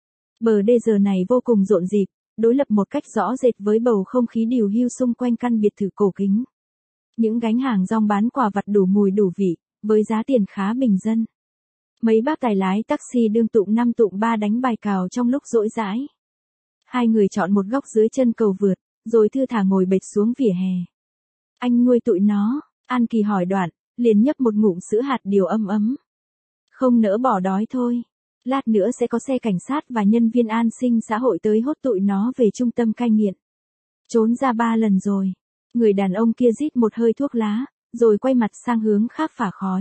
Bờ đê giờ này vô cùng rộn rịp, đối lập một cách rõ rệt với bầu không khí điều hưu xung quanh căn biệt thự cổ kính. Những gánh hàng rong bán quà vặt đủ mùi đủ vị, với giá tiền khá bình dân. Mấy bác tài lái taxi đương tụng năm tụng ba đánh bài cào trong lúc rỗi rãi. Hai người chọn một góc dưới chân cầu vượt, rồi thư thả ngồi bệt xuống vỉa hè. Anh nuôi tụi nó, An Kỳ hỏi đoạn, liền nhấp một ngụm sữa hạt điều ấm ấm. Không nỡ bỏ đói thôi. Lát nữa sẽ có xe cảnh sát và nhân viên an sinh xã hội tới hốt tụi nó về trung tâm cai nghiện. Trốn ra ba lần rồi. Người đàn ông kia rít một hơi thuốc lá, rồi quay mặt sang hướng khác phả khói.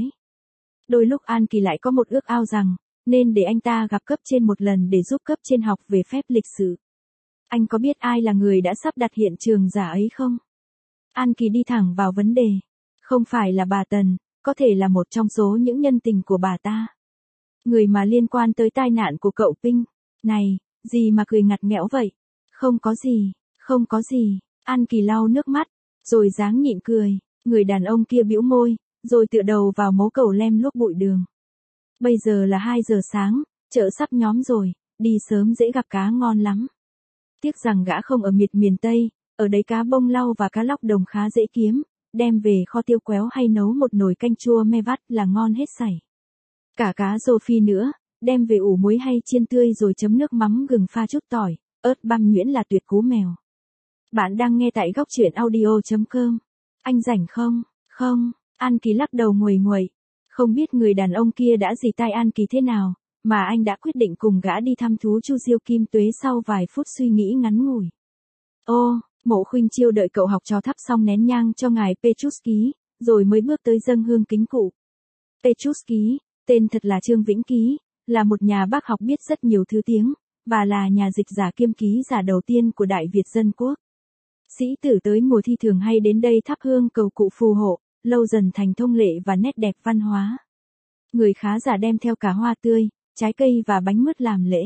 Đôi lúc An Kỳ lại có một ước ao rằng, nên để anh ta gặp cấp trên một lần để giúp cấp trên học về phép lịch sự. Anh có biết ai là người đã sắp đặt hiện trường giả ấy không? An Kỳ đi thẳng vào vấn đề. Không phải là bà Tần, có thể là một trong số những nhân tình của bà ta. Người mà liên quan tới tai nạn của cậu Pinh. Này, gì mà cười ngặt nghẽo vậy? Không có gì, không có gì. An Kỳ lau nước mắt. Rồi dáng nhịn cười, người đàn ông kia bĩu môi, rồi tựa đầu vào mố cầu lem luốc bụi đường. Bây giờ là hai giờ sáng, chợ sắp nhóm rồi, đi sớm dễ gặp cá ngon lắm. Tiếc rằng gã không ở miệt miền Tây, ở đấy cá bông lau và cá lóc đồng khá dễ kiếm, đem về kho tiêu quéo hay nấu một nồi canh chua me vắt là ngon hết sảy. Cả cá rô phi nữa, đem về ủ muối hay chiên tươi rồi chấm nước mắm gừng pha chút tỏi, ớt băm nhuyễn là tuyệt cú mèo. Bạn đang nghe tại góc truyện audio chấm com. Anh rảnh không? Không, An Kỳ lắc đầu nguầy nguậy. Không biết người đàn ông kia đã dì tai An Kỳ thế nào, mà anh đã quyết định cùng gã đi thăm thú Chu Diêu Kim Tuế sau vài phút suy nghĩ ngắn ngủi. Ô, Mộ Khuynh Chiêu đợi cậu học trò thắp xong nén nhang cho ngài Petruski, rồi mới bước tới dâng hương kính cụ. Petruski, tên thật là Trương Vĩnh Ký, là một nhà bác học biết rất nhiều thứ tiếng, và là nhà dịch giả kiêm ký giả đầu tiên của Đại Việt Dân Quốc. Sĩ tử tới mùa thi thường hay đến đây thắp hương cầu cụ phù hộ, lâu dần thành thông lệ và nét đẹp văn hóa. Người khá giả đem theo cả hoa tươi, trái cây và bánh mứt làm lễ.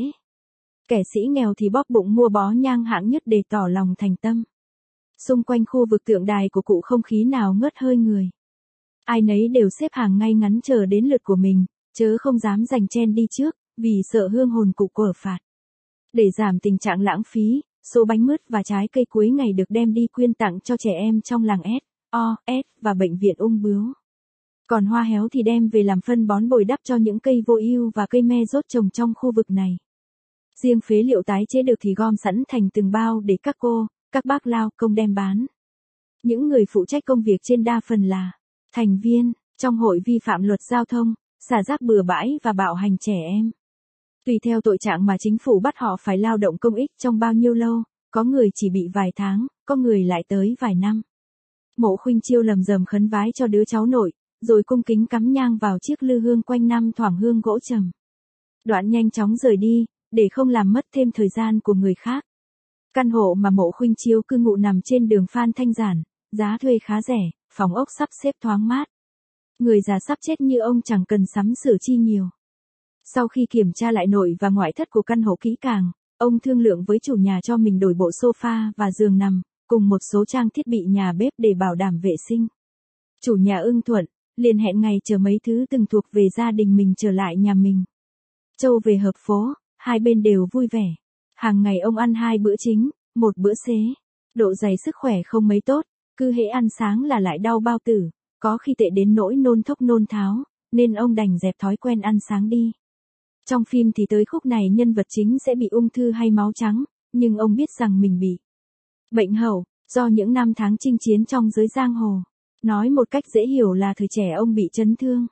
Kẻ sĩ nghèo thì bóp bụng mua bó nhang hạng nhất để tỏ lòng thành tâm. Xung quanh khu vực tượng đài của cụ không khí nào ngớt hơi người. Ai nấy đều xếp hàng ngay ngắn chờ đến lượt của mình, chớ không dám giành chen đi trước, vì sợ hương hồn cụ quở phạt. Để giảm tình trạng lãng phí, số bánh mứt và trái cây cuối ngày được đem đi quyên tặng cho trẻ em trong làng S, O, S và bệnh viện ung bướu. Còn hoa héo thì đem về làm phân bón bồi đắp cho những cây vô ưu và cây me rốt trồng trong khu vực này. Riêng phế liệu tái chế được thì gom sẵn thành từng bao để các cô, các bác lao công đem bán. Những người phụ trách công việc trên đa phần là thành viên trong hội vi phạm luật giao thông, xả rác bừa bãi và bạo hành trẻ em. Tùy theo tội trạng mà chính phủ bắt họ phải lao động công ích trong bao nhiêu lâu, có người chỉ bị vài tháng, có người lại tới vài năm. Mộ Khuynh Chiêu lầm rầm khấn vái cho đứa cháu nội, rồi cung kính cắm nhang vào chiếc lư hương quanh năm thoảng hương gỗ trầm. Đoạn nhanh chóng rời đi, để không làm mất thêm thời gian của người khác. Căn hộ mà Mộ Khuynh Chiêu cư ngụ nằm trên đường Phan Thanh Giản, giá thuê khá rẻ, phòng ốc sắp xếp thoáng mát. Người già sắp chết như ông chẳng cần sắm sửa chi nhiều. Sau khi kiểm tra lại nội và ngoại thất của căn hộ kỹ càng, ông thương lượng với chủ nhà cho mình đổi bộ sofa và giường nằm, cùng một số trang thiết bị nhà bếp để bảo đảm vệ sinh. Chủ nhà ưng thuận, liền hẹn ngày chờ mấy thứ từng thuộc về gia đình mình trở lại nhà mình. Châu về hợp phố, hai bên đều vui vẻ. Hàng ngày ông ăn hai bữa chính, một bữa xế. Độ dày sức khỏe không mấy tốt, cứ hễ ăn sáng là lại đau bao tử, có khi tệ đến nỗi nôn thốc nôn tháo, nên ông đành dẹp thói quen ăn sáng đi. Trong phim thì tới khúc này nhân vật chính sẽ bị ung thư hay máu trắng, nhưng ông biết rằng mình bị bệnh hậu, do những năm tháng chinh chiến trong giới giang hồ. Nói một cách dễ hiểu là thời trẻ ông bị chấn thương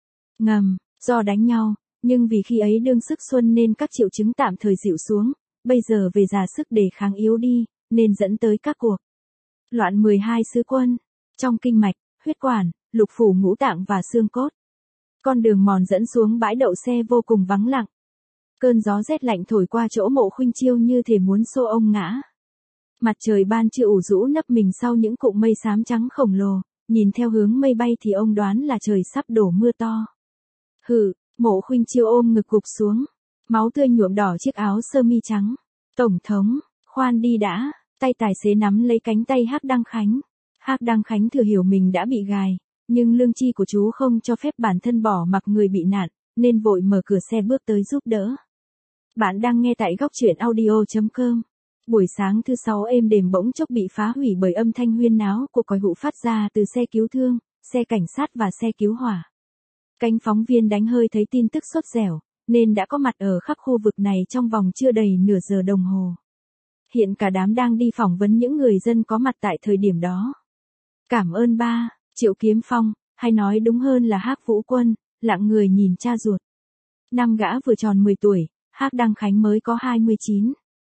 ngầm, do đánh nhau, nhưng vì khi ấy đương sức xuân nên các triệu chứng tạm thời dịu xuống, bây giờ về già sức đề kháng yếu đi, nên dẫn tới các cuộc loạn mười hai sứ quân, trong kinh mạch, huyết quản, lục phủ ngũ tạng và xương cốt. Con đường mòn dẫn xuống bãi đậu xe vô cùng vắng lặng. Cơn gió rét lạnh thổi qua chỗ Mộ Khuynh Chiêu như thể muốn xô ông ngã. Mặt trời ban trưa ủ rũ nấp mình sau những cụm mây xám trắng khổng lồ, nhìn theo hướng mây bay thì ông đoán là trời sắp đổ mưa to. Hừ, Mộ Khuynh Chiêu ôm ngực gục xuống, máu tươi nhuộm đỏ chiếc áo sơ mi trắng. Tổng thống, khoan đi đã, tay tài xế nắm lấy cánh tay Hắc Đăng Khánh. Hắc Đăng Khánh thừa hiểu mình đã bị gài, nhưng lương tri của chú không cho phép bản thân bỏ mặc người bị nạn, nên vội mở cửa xe bước tới giúp đỡ. Bạn đang nghe tại góc truyện audio chấm com. Buổi sáng thứ sáu êm đềm bỗng chốc bị phá hủy bởi âm thanh huyên náo của còi hụ phát ra từ xe cứu thương, xe cảnh sát và xe cứu hỏa. Cánh phóng viên đánh hơi thấy tin tức sốt dẻo, nên đã có mặt ở khắp khu vực này trong vòng chưa đầy nửa giờ đồng hồ. Hiện cả đám đang đi phỏng vấn những người dân có mặt tại thời điểm đó. Cảm ơn ba, Triệu Kiếm Phong, hay nói đúng hơn là Hắc Vũ Quân, lặng người nhìn cha ruột. Năm gã vừa tròn mười tuổi, Hắc Đăng Khánh mới có hai mươi chín.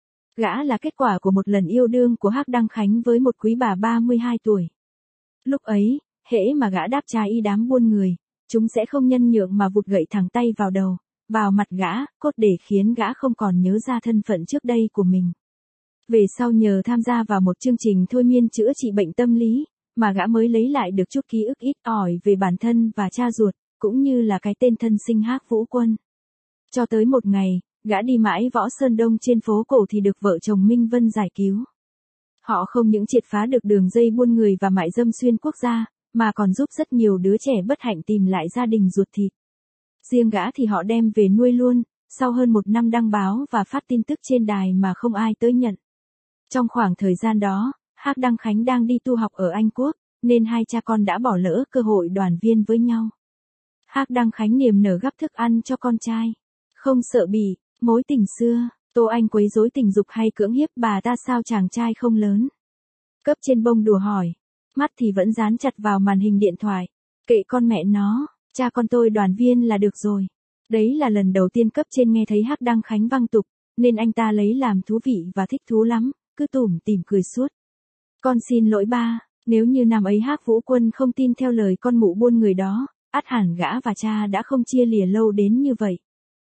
Gã là kết quả của một lần yêu đương của Hắc Đăng Khánh với một quý bà ba mươi hai tuổi. Lúc ấy, hễ mà gã đáp trái y đám buôn người, chúng sẽ không nhân nhượng mà vụt gậy thẳng tay vào đầu, vào mặt gã, cốt để khiến gã không còn nhớ ra thân phận trước đây của mình. Về sau nhờ tham gia vào một chương trình thôi miên chữa trị bệnh tâm lý, mà gã mới lấy lại được chút ký ức ít ỏi về bản thân và cha ruột, cũng như là cái tên thân sinh Hắc Vũ Quân. Cho tới một ngày, gã đi mãi Võ Sơn Đông trên phố cổ thì được vợ chồng Minh Vân giải cứu. Họ không những triệt phá được đường dây buôn người và mại dâm xuyên quốc gia, mà còn giúp rất nhiều đứa trẻ bất hạnh tìm lại gia đình ruột thịt. Riêng gã thì họ đem về nuôi luôn, sau hơn một năm đăng báo và phát tin tức trên đài mà không ai tới nhận. Trong khoảng thời gian đó, Hắc Đăng Khánh đang đi tu học ở Anh Quốc, nên hai cha con đã bỏ lỡ cơ hội đoàn viên với nhau. Hắc Đăng Khánh niềm nở gắp thức ăn cho con trai. Không sợ bị mối tình xưa, Tô Anh quấy rối tình dục hay cưỡng hiếp bà ta sao chàng trai không lớn. Cấp trên bông đùa hỏi. Mắt thì vẫn dán chặt vào màn hình điện thoại. Kệ con mẹ nó, cha con tôi đoàn viên là được rồi. Đấy là lần đầu tiên cấp trên nghe thấy Hắc Đăng Khánh văng tục, nên anh ta lấy làm thú vị và thích thú lắm, cứ tủm tỉm cười suốt. Con xin lỗi ba, nếu như năm ấy Hắc Vũ Quân không tin theo lời con mụ buôn người đó, ắt hẳn gã và cha đã không chia lìa lâu đến như vậy.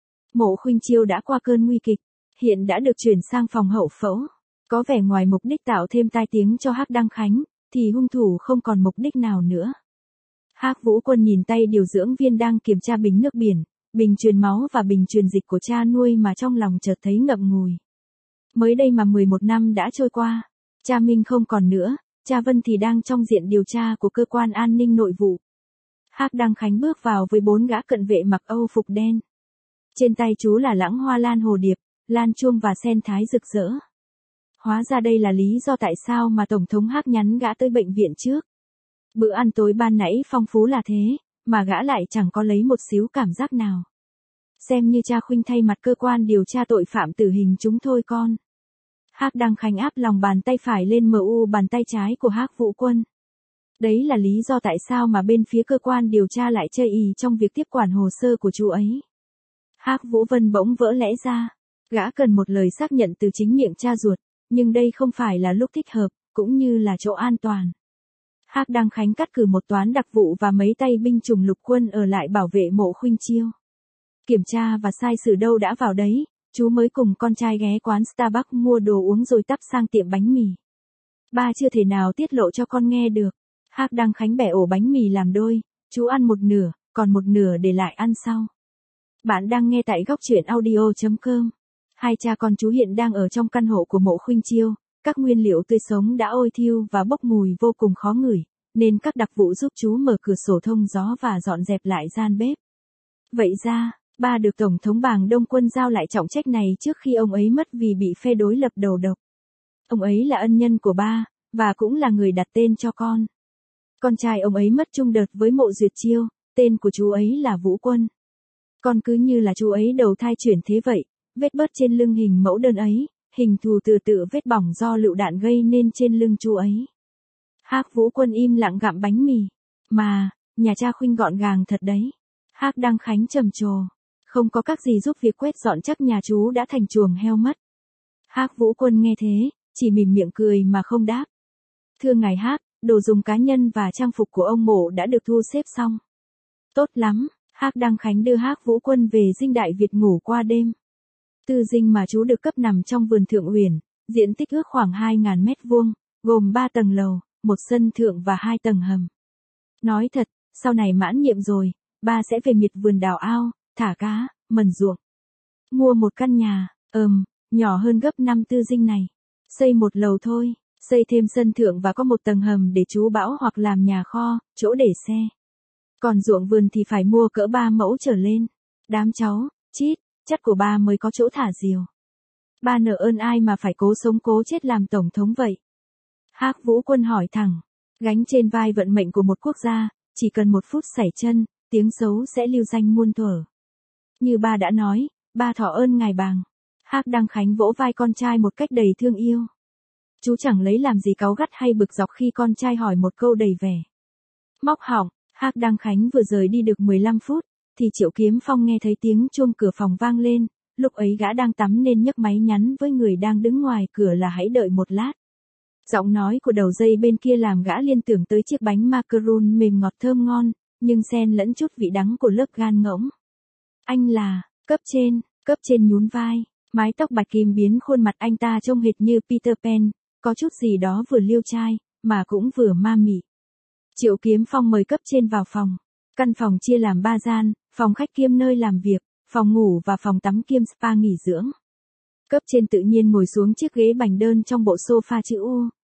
Mộ Khuynh Chiêu đã qua cơn nguy kịch, hiện đã được chuyển sang phòng hậu phẫu. Có vẻ ngoài mục đích tạo thêm tai tiếng cho Hắc Đăng Khánh, thì hung thủ không còn mục đích nào nữa. Hắc Vũ Quân nhìn tay điều dưỡng viên đang kiểm tra bình nước biển, bình truyền máu và bình truyền dịch của cha nuôi mà trong lòng chợt thấy ngậm ngùi. Mới đây mà mười một năm đã trôi qua, cha Minh không còn nữa, cha Vân thì đang trong diện điều tra của cơ quan an ninh nội vụ. Hắc Đăng Khánh bước vào với bốn gã cận vệ mặc âu phục đen. Trên tay chú là lãng hoa lan hồ điệp, lan chuông và sen thái rực rỡ. Hóa ra đây là lý do tại sao mà Tổng thống Hắc nhắn gã tới bệnh viện trước. Bữa ăn tối ban nãy phong phú là thế, mà gã lại chẳng có lấy một xíu cảm giác nào. Xem như cha Khuynh thay mặt cơ quan điều tra tội phạm tử hình chúng thôi con. Hắc Đăng Khánh áp lòng bàn tay phải lên mờ u bàn tay trái của Hắc Vũ Quân. Đấy là lý do tại sao mà bên phía cơ quan điều tra lại chây ỳ trong việc tiếp quản hồ sơ của chú ấy. Hắc Vũ Vân bỗng vỡ lẽ ra, gã cần một lời xác nhận từ chính miệng cha ruột, nhưng đây không phải là lúc thích hợp, cũng như là chỗ an toàn. Hắc Đăng Khánh cắt cử một toán đặc vụ và mấy tay binh chủng lục quân ở lại bảo vệ Mộ Khuynh Chiêu. Kiểm tra và sai sử đâu đã vào đấy, chú mới cùng con trai ghé quán Starbucks mua đồ uống rồi tấp sang tiệm bánh mì. Ba chưa thể nào tiết lộ cho con nghe được. Hắc Đăng Khánh bẻ ổ bánh mì làm đôi, chú ăn một nửa, còn một nửa để lại ăn sau. Bạn đang nghe tại góc truyện audio chấm com. Hai cha con chú hiện đang ở trong căn hộ của Mộ Khuynh Chiêu, các nguyên liệu tươi sống đã ôi thiêu và bốc mùi vô cùng khó ngửi, nên các đặc vụ giúp chú mở cửa sổ thông gió và dọn dẹp lại gian bếp. Vậy ra, ba được Tổng thống Bàng Đông Quân giao lại trọng trách này trước khi ông ấy mất vì bị phe đối lập đầu độc. Ông ấy là ân nhân của ba, và cũng là người đặt tên cho con. Con trai ông ấy mất chung đợt với Mộ Duyệt Chiêu, tên của chú ấy là Vũ Quân. Con cứ như là chú ấy đầu thai chuyển thế vậy, vết bớt trên lưng hình mẫu đơn ấy, hình thù từ tự vết bỏng do lựu đạn gây nên trên lưng chú ấy. Hắc Vũ Quân im lặng gặm bánh mì. Mà, nhà cha Khuynh gọn gàng thật đấy. Hắc Đăng Khánh trầm trồ. Không có các gì giúp việc quét dọn chắc nhà chú đã thành chuồng heo mất. Hắc Vũ Quân nghe thế, chỉ mỉm miệng cười mà không đáp. Thưa ngài Hắc, đồ dùng cá nhân và trang phục của ông Mộ đã được thu xếp xong. Tốt lắm, Hắc Đăng Khánh đưa Hắc Vũ Quân về dinh Đại Việt ngủ qua đêm. Tư dinh mà chú được cấp nằm trong vườn Thượng Uyển, diện tích ước khoảng hai nghìn mét vuông, gồm ba tầng lầu, một sân thượng và hai tầng hầm. Nói thật, sau này mãn nhiệm rồi, ba sẽ về miệt vườn đào ao, thả cá, mần ruộng. Mua một căn nhà, ừm, nhỏ hơn gấp năm tư dinh này. Xây một lầu thôi, xây thêm sân thượng và có một tầng hầm để trú bão hoặc làm nhà kho, chỗ để xe. Còn ruộng vườn thì phải mua cỡ ba mẫu trở lên. Đám cháu, chít, chắc của ba mới có chỗ thả diều. Ba nợ ơn ai mà phải cố sống cố chết làm tổng thống vậy? Hắc Vũ Quân hỏi thẳng. Gánh trên vai vận mệnh của một quốc gia, chỉ cần một phút sảy chân, tiếng xấu sẽ lưu danh muôn thuở. Như ba đã nói, ba thọ ơn ngài Bàng. Hắc Đăng Khánh vỗ vai con trai một cách đầy thương yêu. Chú chẳng lấy làm gì cáu gắt hay bực dọc khi con trai hỏi một câu đầy vẻ móc họng. Hắc Đăng Khánh vừa rời đi được mười lăm phút, thì Triệu Kiếm Phong nghe thấy tiếng chuông cửa phòng vang lên, lúc ấy gã đang tắm nên nhấc máy nhắn với người đang đứng ngoài cửa là hãy đợi một lát. Giọng nói của đầu dây bên kia làm gã liên tưởng tới chiếc bánh macaron mềm ngọt thơm ngon, nhưng xen lẫn chút vị đắng của lớp gan ngỗng. Anh là, cấp trên, cấp trên nhún vai, mái tóc bạch kim biến khuôn mặt anh ta trông hệt như Peter Pan, có chút gì đó vừa liêu trai, mà cũng vừa ma mị. Triệu Kiếm Phong mời cấp trên vào phòng. Căn phòng chia làm ba gian, phòng khách kiêm nơi làm việc, phòng ngủ và phòng tắm kiêm spa nghỉ dưỡng. Cấp trên tự nhiên ngồi xuống chiếc ghế bành đơn trong bộ sofa chữ U,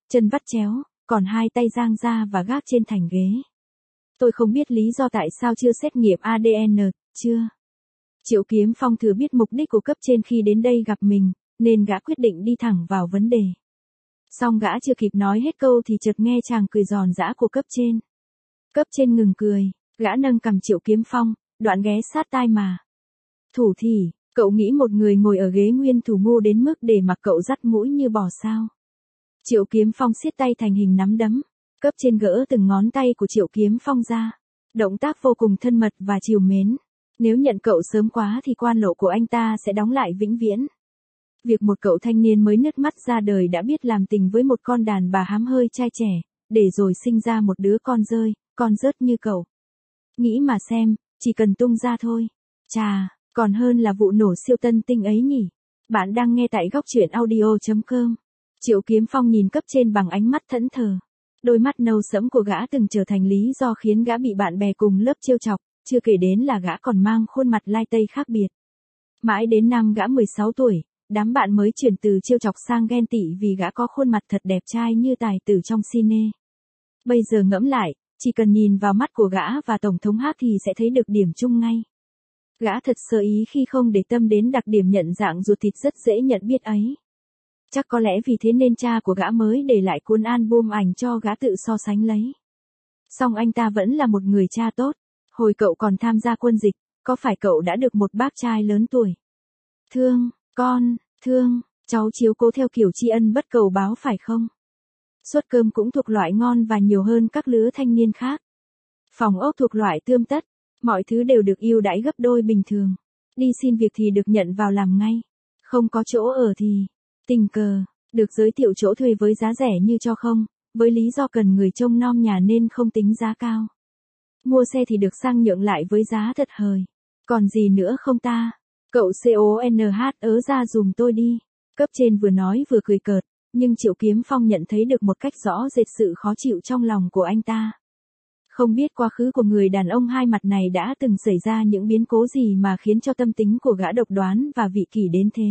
chân vắt chéo, còn hai tay dang ra và gác trên thành ghế. Tôi không biết lý do tại sao chưa xét nghiệm a đê en, chưa. Triệu Kiếm Phong thừa biết mục đích của cấp trên khi đến đây gặp mình, nên gã quyết định đi thẳng vào vấn đề. Song gã chưa kịp nói hết câu thì chợt nghe chàng cười giòn giã của cấp trên. Cấp trên ngừng cười, gã nâng cằm Triệu Kiếm Phong, đoạn ghé sát tai mà. Thủ thỉ, cậu nghĩ một người ngồi ở ghế nguyên thủ ngu đến mức để mặc cậu dắt mũi như bò sao? Triệu Kiếm Phong siết tay thành hình nắm đấm. Cấp trên gỡ từng ngón tay của Triệu Kiếm Phong ra. Động tác vô cùng thân mật và trìu mến. Nếu nhận cậu sớm quá thì quan lộ của anh ta sẽ đóng lại vĩnh viễn. Việc một cậu thanh niên mới nứt mắt ra đời đã biết làm tình với một con đàn bà hám hơi trai trẻ, để rồi sinh ra một đứa con rơi, con rớt như cậu. Nghĩ mà xem, chỉ cần tung ra thôi. Chà, còn hơn là vụ nổ siêu tân tinh ấy nhỉ. Bạn đang nghe tại góc truyện audio chấm com. Triệu Kiếm Phong nhìn cấp trên bằng ánh mắt thẫn thờ. Đôi mắt nâu sẫm của gã từng trở thành lý do khiến gã bị bạn bè cùng lớp trêu chọc, chưa kể đến là gã còn mang khuôn mặt lai tây khác biệt. Mãi đến năm gã mười sáu tuổi, đám bạn mới chuyển từ trêu chọc sang ghen tị vì gã có khuôn mặt thật đẹp trai như tài tử trong cine. Bây giờ ngẫm lại, chỉ cần nhìn vào mắt của gã và Tổng thống Hát thì sẽ thấy được điểm chung ngay. Gã thật sơ ý khi không để tâm đến đặc điểm nhận dạng ruột thịt rất dễ nhận biết ấy. Chắc có lẽ vì thế nên cha của gã mới để lại cuốn album ảnh cho gã tự so sánh lấy. Song anh ta vẫn là một người cha tốt. Hồi cậu còn tham gia quân dịch, có phải cậu đã được một bác trai lớn tuổi? Thương, con, thương, cháu chiếu cố theo kiểu tri ân bất cầu báo phải không? Suất cơm cũng thuộc loại ngon và nhiều hơn các lứa thanh niên khác. Phòng ốc thuộc loại tươm tất, mọi thứ đều được ưu đãi gấp đôi bình thường. Đi xin việc thì được nhận vào làm ngay. Không có chỗ ở thì tình cờ, được giới thiệu chỗ thuê với giá rẻ như cho không, với lý do cần người trông nom nhà nên không tính giá cao. Mua xe thì được sang nhượng lại với giá thật hời. Còn gì nữa không ta? Cậu CONH ớ ra dùm tôi đi. Cấp trên vừa nói vừa cười cợt, nhưng Triệu Kiếm Phong nhận thấy được một cách rõ rệt sự khó chịu trong lòng của anh ta. Không biết quá khứ của người đàn ông hai mặt này đã từng xảy ra những biến cố gì mà khiến cho tâm tính của gã độc đoán và vị kỷ đến thế.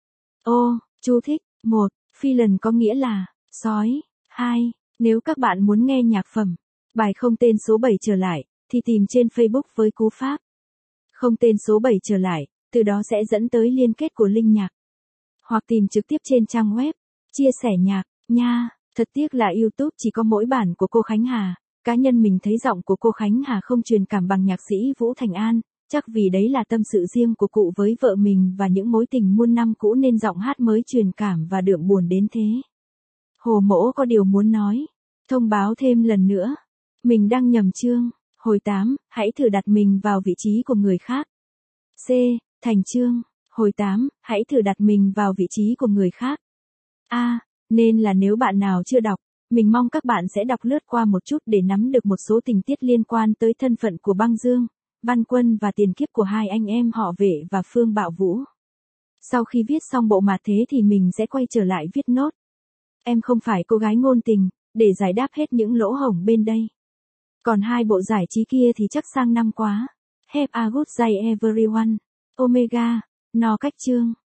Ô, chú thích, một, phi lần có nghĩa là, sói, hai, nếu các bạn muốn nghe nhạc phẩm, bài không tên số bảy trở lại, thì tìm trên Facebook với cú pháp không tên số bảy trở lại, từ đó sẽ dẫn tới liên kết của link nhạc. Hoặc tìm trực tiếp trên trang web, chia sẻ nhạc, nha. Thật tiếc là YouTube chỉ có mỗi bản của cô Khánh Hà. Cá nhân mình thấy giọng của cô Khánh Hà không truyền cảm bằng nhạc sĩ Vũ Thành An, chắc vì đấy là tâm sự riêng của cụ với vợ mình và những mối tình muôn năm cũ nên giọng hát mới truyền cảm và đượm buồn đến thế. Hồ Mỗ có điều muốn nói. Thông báo thêm lần nữa. Mình đang nhầm chương. Hồi tám, hãy thử đặt mình vào vị trí của người khác. C. Thành chương. Hồi tám, hãy thử đặt mình vào vị trí của người khác. A. Nên là nếu bạn nào chưa đọc, mình mong các bạn sẽ đọc lướt qua một chút để nắm được một số tình tiết liên quan tới thân phận của Băng Dương, Văn Quân và tiền kiếp của hai anh em họ Vệ và Phương Bạo Vũ. Sau khi viết xong bộ mạt thế thì mình sẽ quay trở lại viết nốt. Em không phải cô gái ngôn tình, để giải đáp hết những lỗ hổng bên đây. Còn hai bộ giải trí kia thì chắc sang năm quá. Have a good day everyone. Omega, no cách chương.